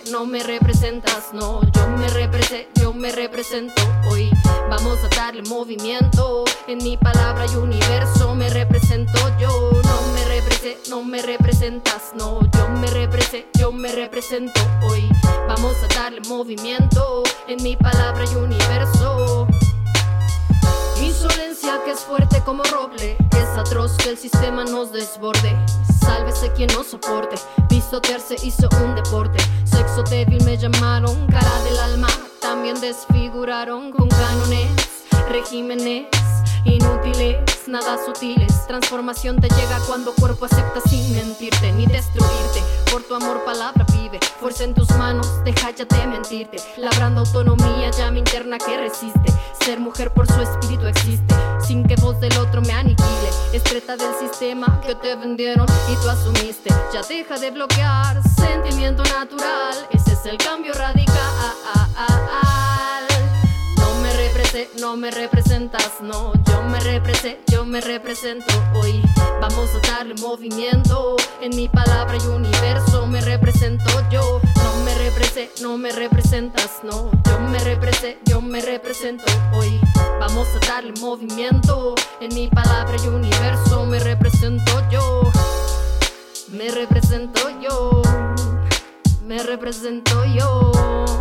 no me representas, no. Yo me represento, yo me represento hoy. Vamos a darle movimiento. En mi palabra y universo me represento yo. No me represento, no me representas, no. Yo me represento, yo me represento hoy. Vamos a darle movimiento. En mi palabra y universo. Insolencia que es fuerte como roble, es atroz que el sistema nos desborde. Sálvese quien no soporte, pisotearse hizo un deporte. Sexo débil me llamaron, cara del alma. También desfiguraron con cánones, regímenes inútiles, nada sutiles. Transformación te llega cuando cuerpo acepta sin mentirte ni destruirte. Por tu amor palabra vive, fuerza en tus manos, deja ya de mentirte. Labrando autonomía, llama interna que resiste. Ser mujer por su espíritu existe, sin que voz del otro me aniquile. Es treta del sistema que te vendieron y tú asumiste. Ya deja de bloquear, sentimiento natural. Ese es el cambio radical. No me represento, no me representas, no. Yo me represento, yo me represento hoy. Vamos a darle movimiento. En mi palabra y universo me represento yo. No me represento, no me representas, no. Yo me represento, yo me represento hoy. Vamos a darle movimiento. En mi palabra y universo me represento yo. Me represento yo. Me represento yo.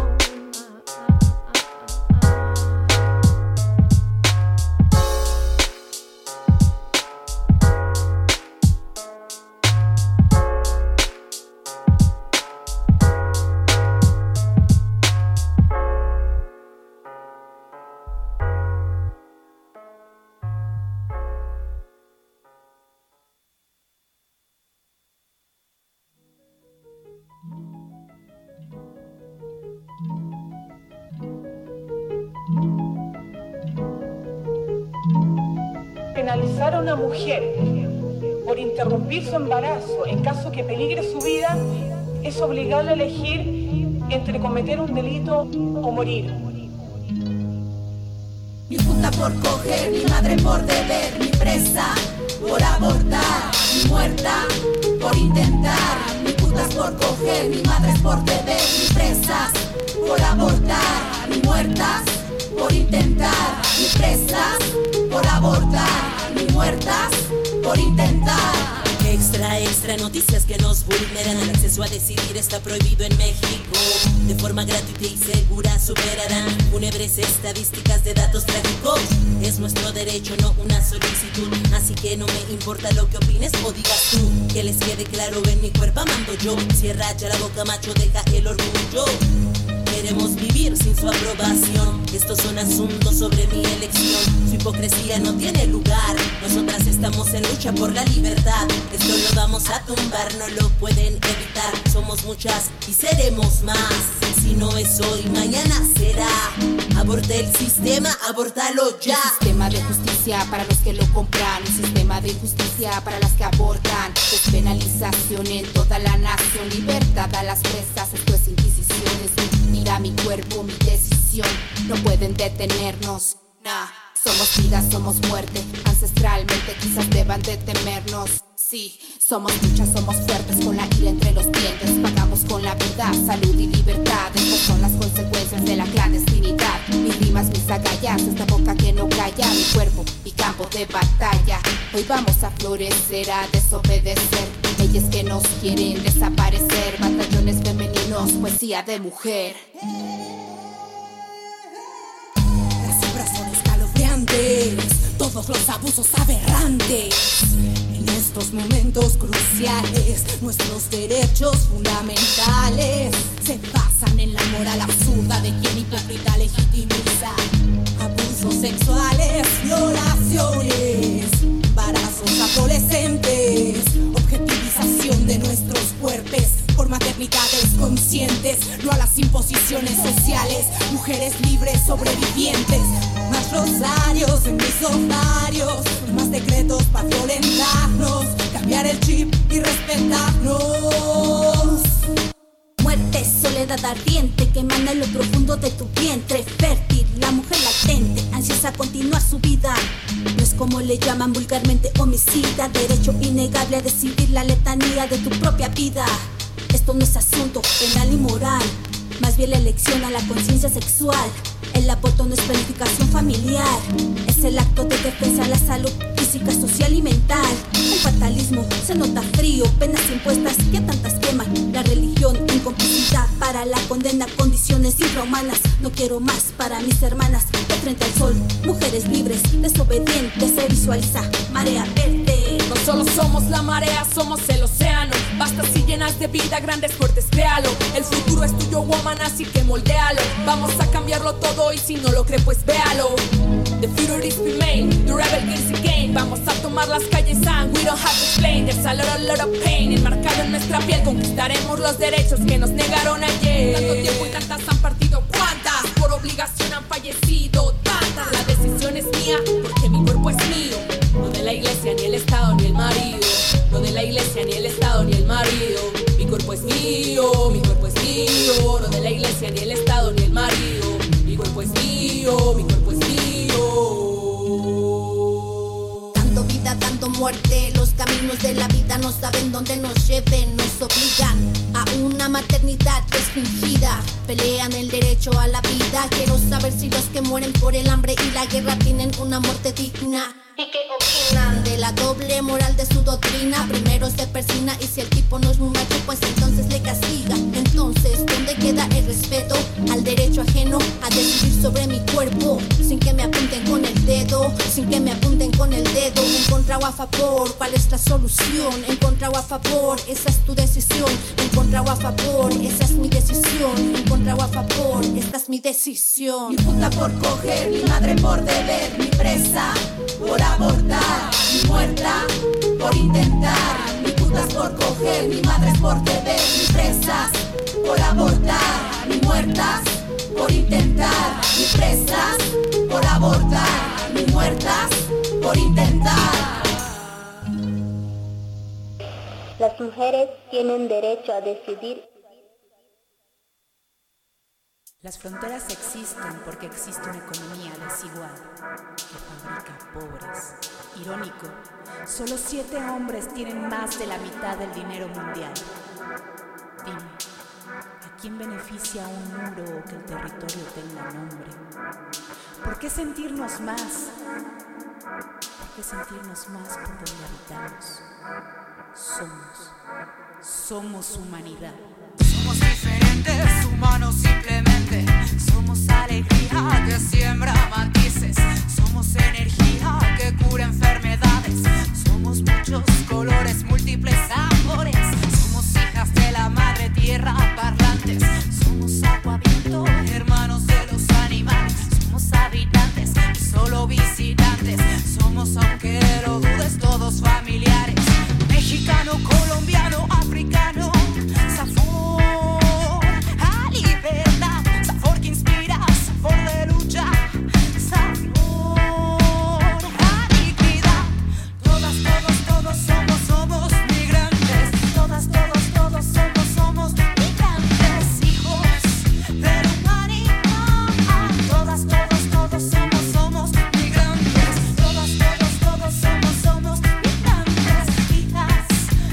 Penalizar a una mujer por interrumpir su embarazo en caso que peligre su vida es obligarla a elegir entre cometer un delito o morir. Mi puta por coger, mi madre por deber, mi presa por abortar, mi muerta por intentar. Mi putas por coger, mi madre por deber, mi presas por abortar, mi muertas por intentar. Mi presas por abortar, mi muertas por intentar. Extra, extra, noticias que nos vulneran. El acceso a decidir está prohibido en México. De forma gratuita y segura superarán fúnebres estadísticas de datos trágicos. Es nuestro derecho, no una solicitud. Así que no me importa lo que opines o digas tú. Que les quede claro, en mi cuerpo mando yo. Cierra ya la boca, macho, deja el orgullo. Queremos vivir sin su aprobación. Estos son asuntos sobre mi elección. Su hipocresía no tiene lugar. Nosotras estamos en lucha por la libertad. Esto lo vamos a tumbar, no lo pueden evitar. Somos muchas y seremos más. Si no es hoy, mañana será. Aborta el sistema, abórtalo ya. Un sistema de justicia para los que lo compran. Un sistema de justicia para las que abortan. Despenalización en toda la nación. Libertad a las presas, esto es inquisición. Es mira mi cuerpo, mi decisión. No pueden detenernos, nah. Somos vida, somos muerte. Ancestralmente quizás deban de temernos. Sí, somos muchas, somos fuertes con la ira entre los dientes. Pagamos con la vida, salud y libertad. Estas son las consecuencias de la clandestinidad. Mis rimas, mis agallas, esta boca que no calla. Mi cuerpo, mi campo de batalla. Hoy vamos a florecer, a desobedecer leyes que nos quieren desaparecer. Batallones femeninos, poesía de mujer. Las cifras son escalofriantes, todos los abusos aberrantes. En estos momentos cruciales, nuestros derechos fundamentales se basan en la moral absurda de quien hipócrita legitimiza abusos sexuales, violaciones, embarazos adolescentes, objetivización de nuestros cuerpos por maternidades conscientes, no a las imposiciones sociales, mujeres libres sobrevivientes. Más rosarios en mis ovarios, más decretos para violentarnos, cambiar el chip y respetarnos. Muerte, soledad ardiente que emana en lo profundo de tu vientre fértil, la mujer latente, ansiosa a continuar su vida. No es como le llaman vulgarmente homicida, derecho innegable a decidir la letanía de tu propia vida. Esto esto no es asunto penal ni moral, más bien la elección a la conciencia sexual. El aborto no es planificación familiar, es el acto de defensa a la salud física, social y mental. El fatalismo se nota frío, penas impuestas que a tantas queman. La religión en complicidad para la condena, condiciones infrahumanas. No quiero más para mis hermanas. De frente al sol, mujeres libres, desobedientes, se visualiza marea verde. No solo somos la marea, somos el océano. Basta si llenas de vida, grandes fuertes, créalo. El futuro es tuyo, woman, así que moldéalo. Vamos a cambiarlo todo y si no lo cree, pues véalo. The future is remain, the rebel gets again. Vamos a tomar las calles and we don't have to explain. There's a lot, a lot of pain enmarcado en nuestra piel. Conquistaremos los derechos que nos negaron ayer. Tanto tiempo y tantas han partido, ¿cuántas? Por obligación han fallecido, tantas. La decisión es mía porque mi cuerpo es mío. No de la iglesia, ni el estado, ni el marido. No de la iglesia, ni el estado, ni el marido. Mi cuerpo es mío, mi cuerpo es mío. No de la iglesia, ni el estado, ni el marido. Mi cuerpo es mío, mi cuerpo es mío. Tanto vida, tanto muerte, los caminos de la vida no saben dónde nos lleven. Nos obligan a una maternidad desfingida. Pelean el derecho a la vida. Quiero saber si los que mueren por el hambre y la guerra tienen una muerte digna. ¿Y qué opinan de la doble moral de su doctrina? Primero se persina y si el tipo no es un macho, pues entonces le castiga. Entonces, ¿dónde queda el respeto al derecho ajeno a decidir sobre mi cuerpo? Sin que me apunten con el dedo, sin que me apunten con el dedo. En contra o a favor, ¿cuál es la solución? En contra o a favor, esa es tu decisión. En contra o a favor, esa es mi decisión. En contra o a favor, esta es mi decisión. Mi puta por coger, mi madre por deber, mi presa por abortar, mi muerta por intentar. Mi putas por coger, mi madre por deber, mi presas por abortar, mi muertas por intentar. Mi presas por abortar, mi muertas por intentar. Las mujeres tienen derecho a decidir. Las fronteras existen porque existe una economía desigual que fabrica pobres. Irónico, solo siete hombres tienen más de la mitad del dinero mundial. Dime, ¿a quién beneficia un muro o que el territorio tenga nombre? ¿Por qué sentirnos más? ¿Por qué sentirnos más por donde habitamos? Somos, somos humanidad. Somos diferentes, humanos simplemente. Somos alegría que siembra matices. Somos energía que cura enfermedades. Somos muchos colores, múltiples amores. Somos hijas de la madre tierra parlantes. Somos agua, viento, hermanos de los animales. Somos habitantes y solo visitantes. Somos, aunque lo dudes, todos familiares. Mexicano, colombiano, africano. Sabor a libertad, sabor que inspira, sabor de lucha, sabor a dignidad. Todas, todos, todos somos, somos migrantes. Todas, todos, todos somos, somos migrantes. Hijos de la humanidad. Todas, todos, todos somos, somos migrantes. Todas, todos, todos somos, somos migrantes. Hijas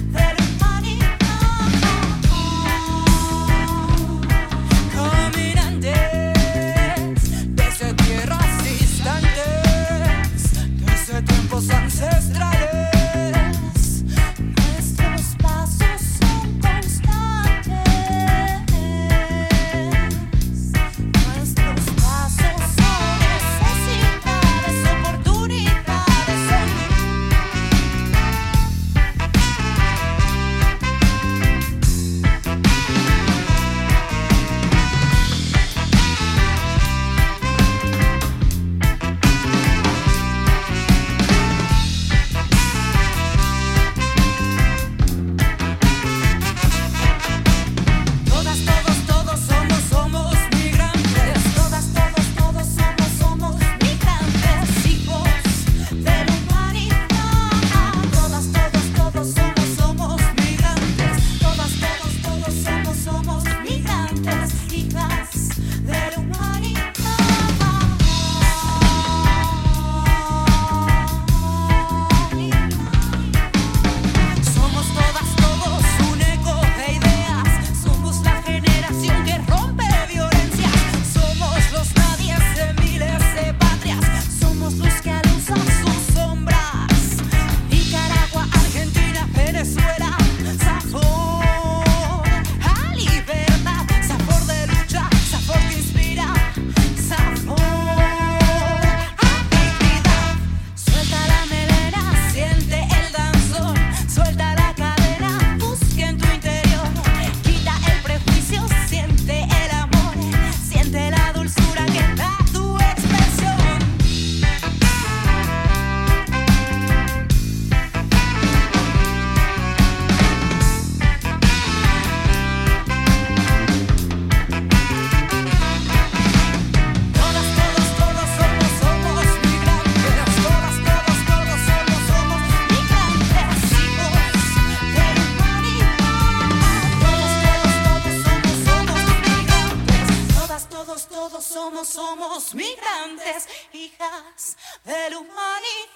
somos migrantes, hijas de la humanidad.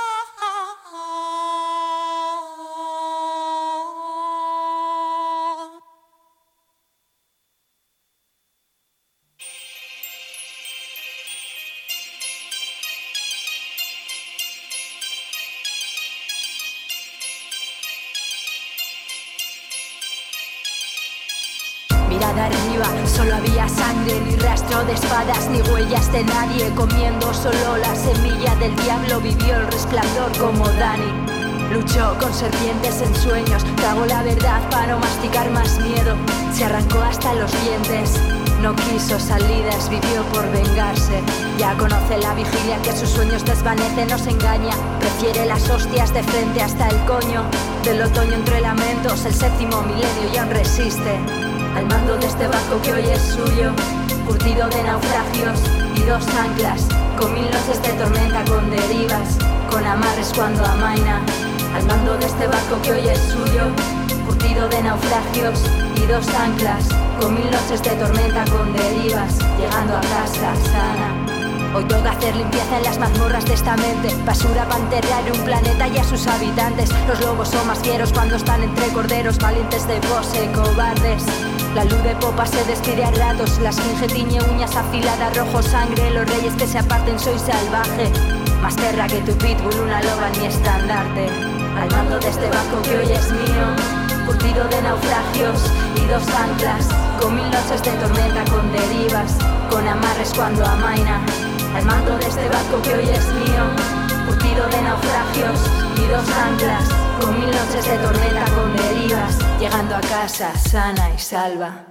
Mirada arriba, solo había sangre, ni rastro de espadas, ni huellas de nadie. Comiendo solo la semilla del diablo, vivió el resplandor como Dani. Luchó con serpientes en sueños, tragó la verdad para no masticar más miedo. Se arrancó hasta los dientes, no quiso salidas, vivió por vengarse. Ya conoce la vigilia que sus sueños desvanece, no se engaña. Prefiere las hostias de frente hasta el coño. Del otoño entre lamentos, el séptimo milenio ya aún resiste. Al mando de este barco que hoy es suyo, curtido de naufragios y dos anclas, con mil noches de tormenta, con derivas, con amarres cuando amaina. Al mando de este barco que hoy es suyo, curtido de naufragios y dos anclas, con mil noches de tormenta, con derivas, llegando a casa sana. Hoy toca hacer limpieza en las mazmorras de esta mente. Basura para enterrar un planeta y a sus habitantes. Los lobos son más fieros cuando están entre corderos, valientes de pose, cobardes. La luz de popa se despide a ratos, la esfinge tiñe uñas afiladas, rojo sangre. Los reyes que se aparten, soy salvaje, más perra que tu pitbull, una loba en mi estandarte. Al mando de este barco que hoy es mío, curtido de naufragios y dos anclas, con mil noches de tormenta, con derivas, con amarres cuando amaina. Al mando de este barco que hoy es mío, curtido de naufragios y dos anclas, con mil noches de tormenta, con derivas, llegando a casa sana y salva.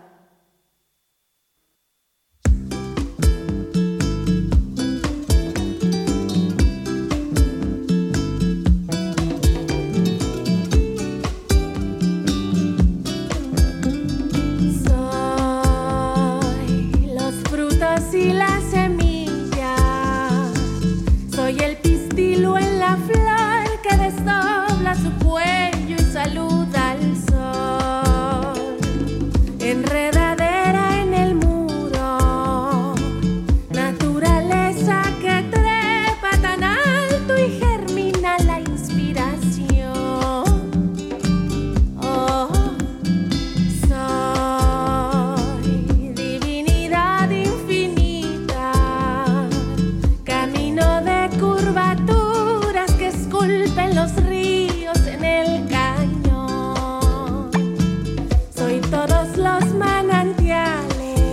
Soy los frutos y las semillas, soy el pistilo en la flor que desdobla su cuello y saluda al sol. Enredadera en el muro, naturaleza que trepa tan alto y germina la inspiración. Oh, soy divinidad infinita, camino de curvaturas que esculpen los ríos en el cañón. Soy todos los manantiales,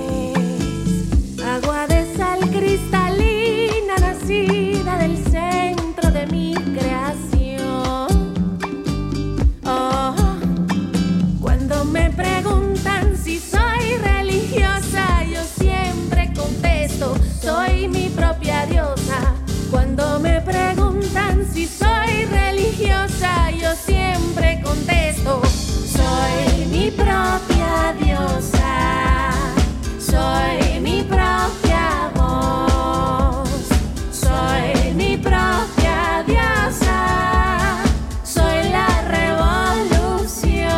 agua de sal cristalina nacida del centro de mi creación. Oh, cuando me preguntan si soy religiosa, yo siempre contesto, soy mi propia diosa. Cuando me preguntan si soy religiosa, yo siempre contesto, soy mi propia diosa, soy mi propia voz, soy mi propia diosa, soy la revolución.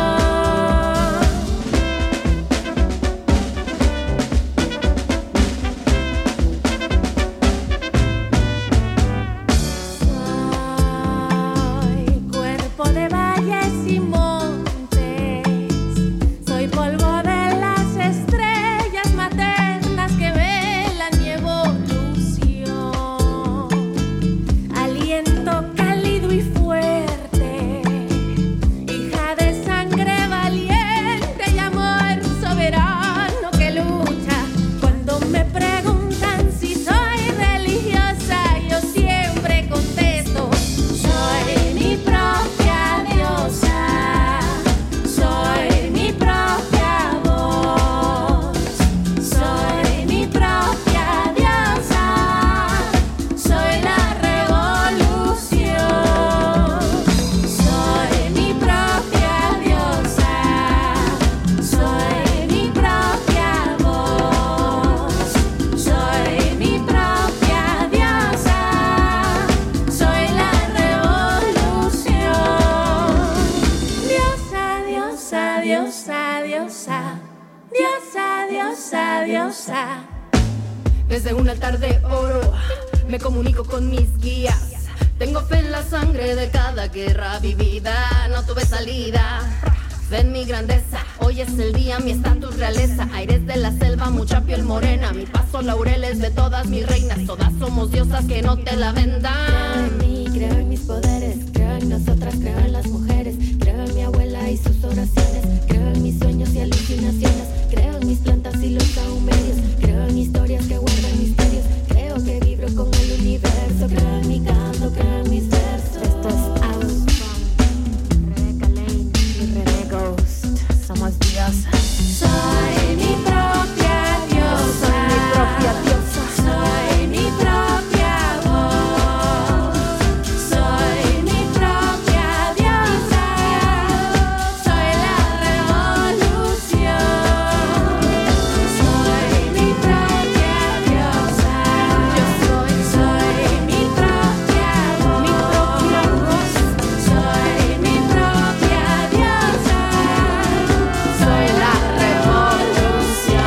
Soy cuerpo de valles y montes, soy polvo de las estrellas maternas que velan mi evolución. Aliento cálido y fuerte, hija de sangre valiente y amor soberano que lucha. Cuando me preguntan si soy religiosa, yo siempre contesto, soy mi propia diosa, soy mi propia voz, soy mi propia diosa, soy la revolución. Soy mi propia diosa, soy mi propia voz, soy mi propia diosa, soy la revolución. Diosa, diosa, diosa, diosa, diosa, diosa, diosa. Desde un altar de oro me comunico con mis guías. Tengo fe en la sangre de cada guerra vivida. No tuve salida, fe en mi grandeza. Hoy es el día, mi estatus realeza. Aires de la selva, mucha piel morena. Mi paso laureles de todas mis reinas. Todas somos diosas, que no te la vendan. Creo en mí, creo en mis poderes. Creo en nosotras, creo en las mujeres. Creo en mi abuela y sus oraciones. Creo en mis sueños y alucinaciones. Creo en mis plantas y los saumerios. Creo en historias que guardan misterios. Creo que vibro con el universo. Creo en mi canto, creo en mis versos. Esto es Out From Rebeca Lane y Rebe Ghost. Somos diosas. Soy mi propia diosa. Soy mi propia diosa. Soy mi propia voz. Soy mi propia diosa. Soy la revolución. Soy mi propia diosa. Yo soy, soy mi propia voz. Mi propia voz. Soy mi propia diosa. Soy la revolución.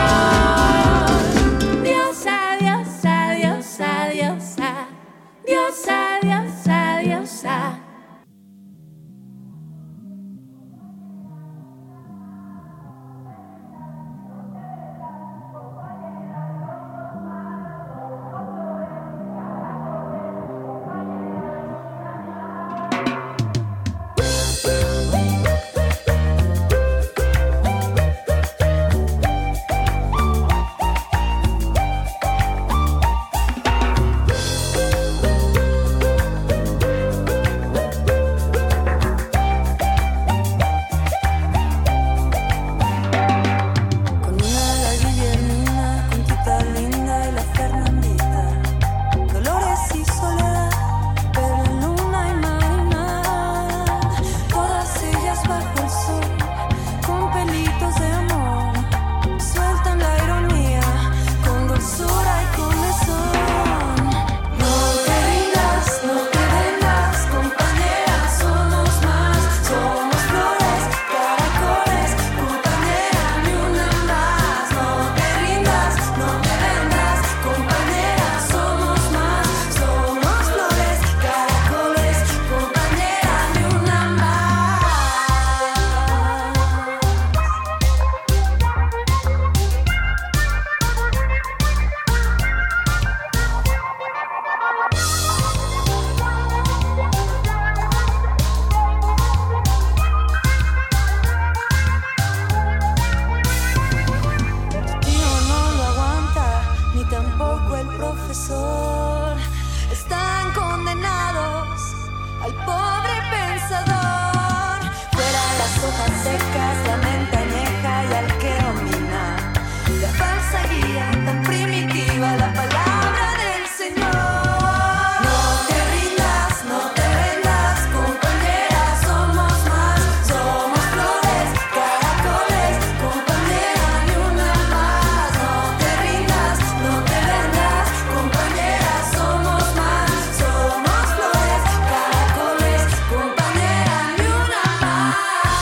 Diosa, diosa, diosa, diosa. Diosa, diosa, diosa. Con una la Guillermina, con Tita Linda y la Fernandita. Dolores y soledad, Perla, Luna y Marina. Todas ellas bajo el sol, con pelitos de amor. Sueltan la ironía, con dulzura y con mesón. No te rindas, no te vendas, compañera, somos más. Somos flores, caracoles, compañera, ni una más. No te rindas, no te vendas, compañera, somos más. Somos flores, caracoles, compañera, ni una más. Tío no lo aguanta, ni tampoco el profesor. Están condenados al pobre pensador. Fuera las hojas secas, la mente añeja y al que domina. La falsa guía tan primitiva, la palabra del Señor. No te rindas, no te vendas, compañera, somos más. Somos flores, caracoles, compañera, ni una más. No te rindas, no te vendas, compañera, somos más. Somos flores, caracoles, compañera, ni una más.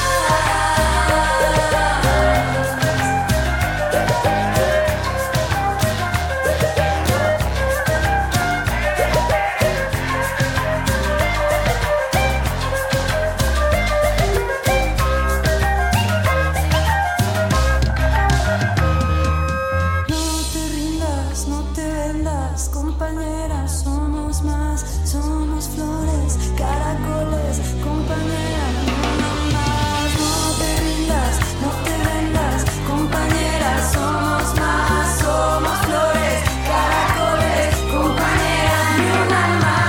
No te rindas, no te vendas, compañera, somos más. Somos flores, caracoles, compañera, ni una más. No te rindas, no te vendas, compañera, somos más. Somos flores, caracoles, compañera, ni una más.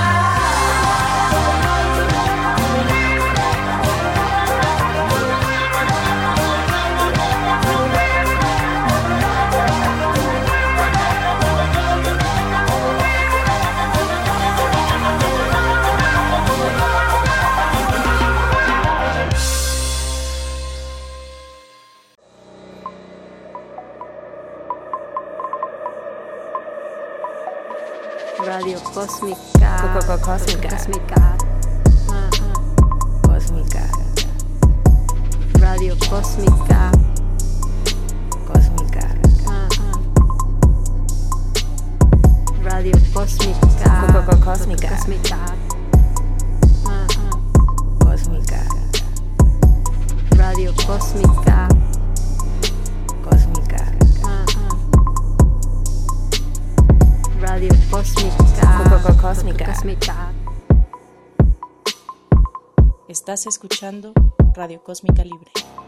Radio Cósmica. Co- co- co- cósmica. Cósmica. Ah, ah. Cósmica. Radio Cósmica. Cósmica. Ah, ah. Radio Cósmica. Cósmica. Cósmica. Cósmica. Radio Cósmica. Cósmica. Radio Cósmica. Cósmica. Cósmica. Estás escuchando Radio Cósmica Libre.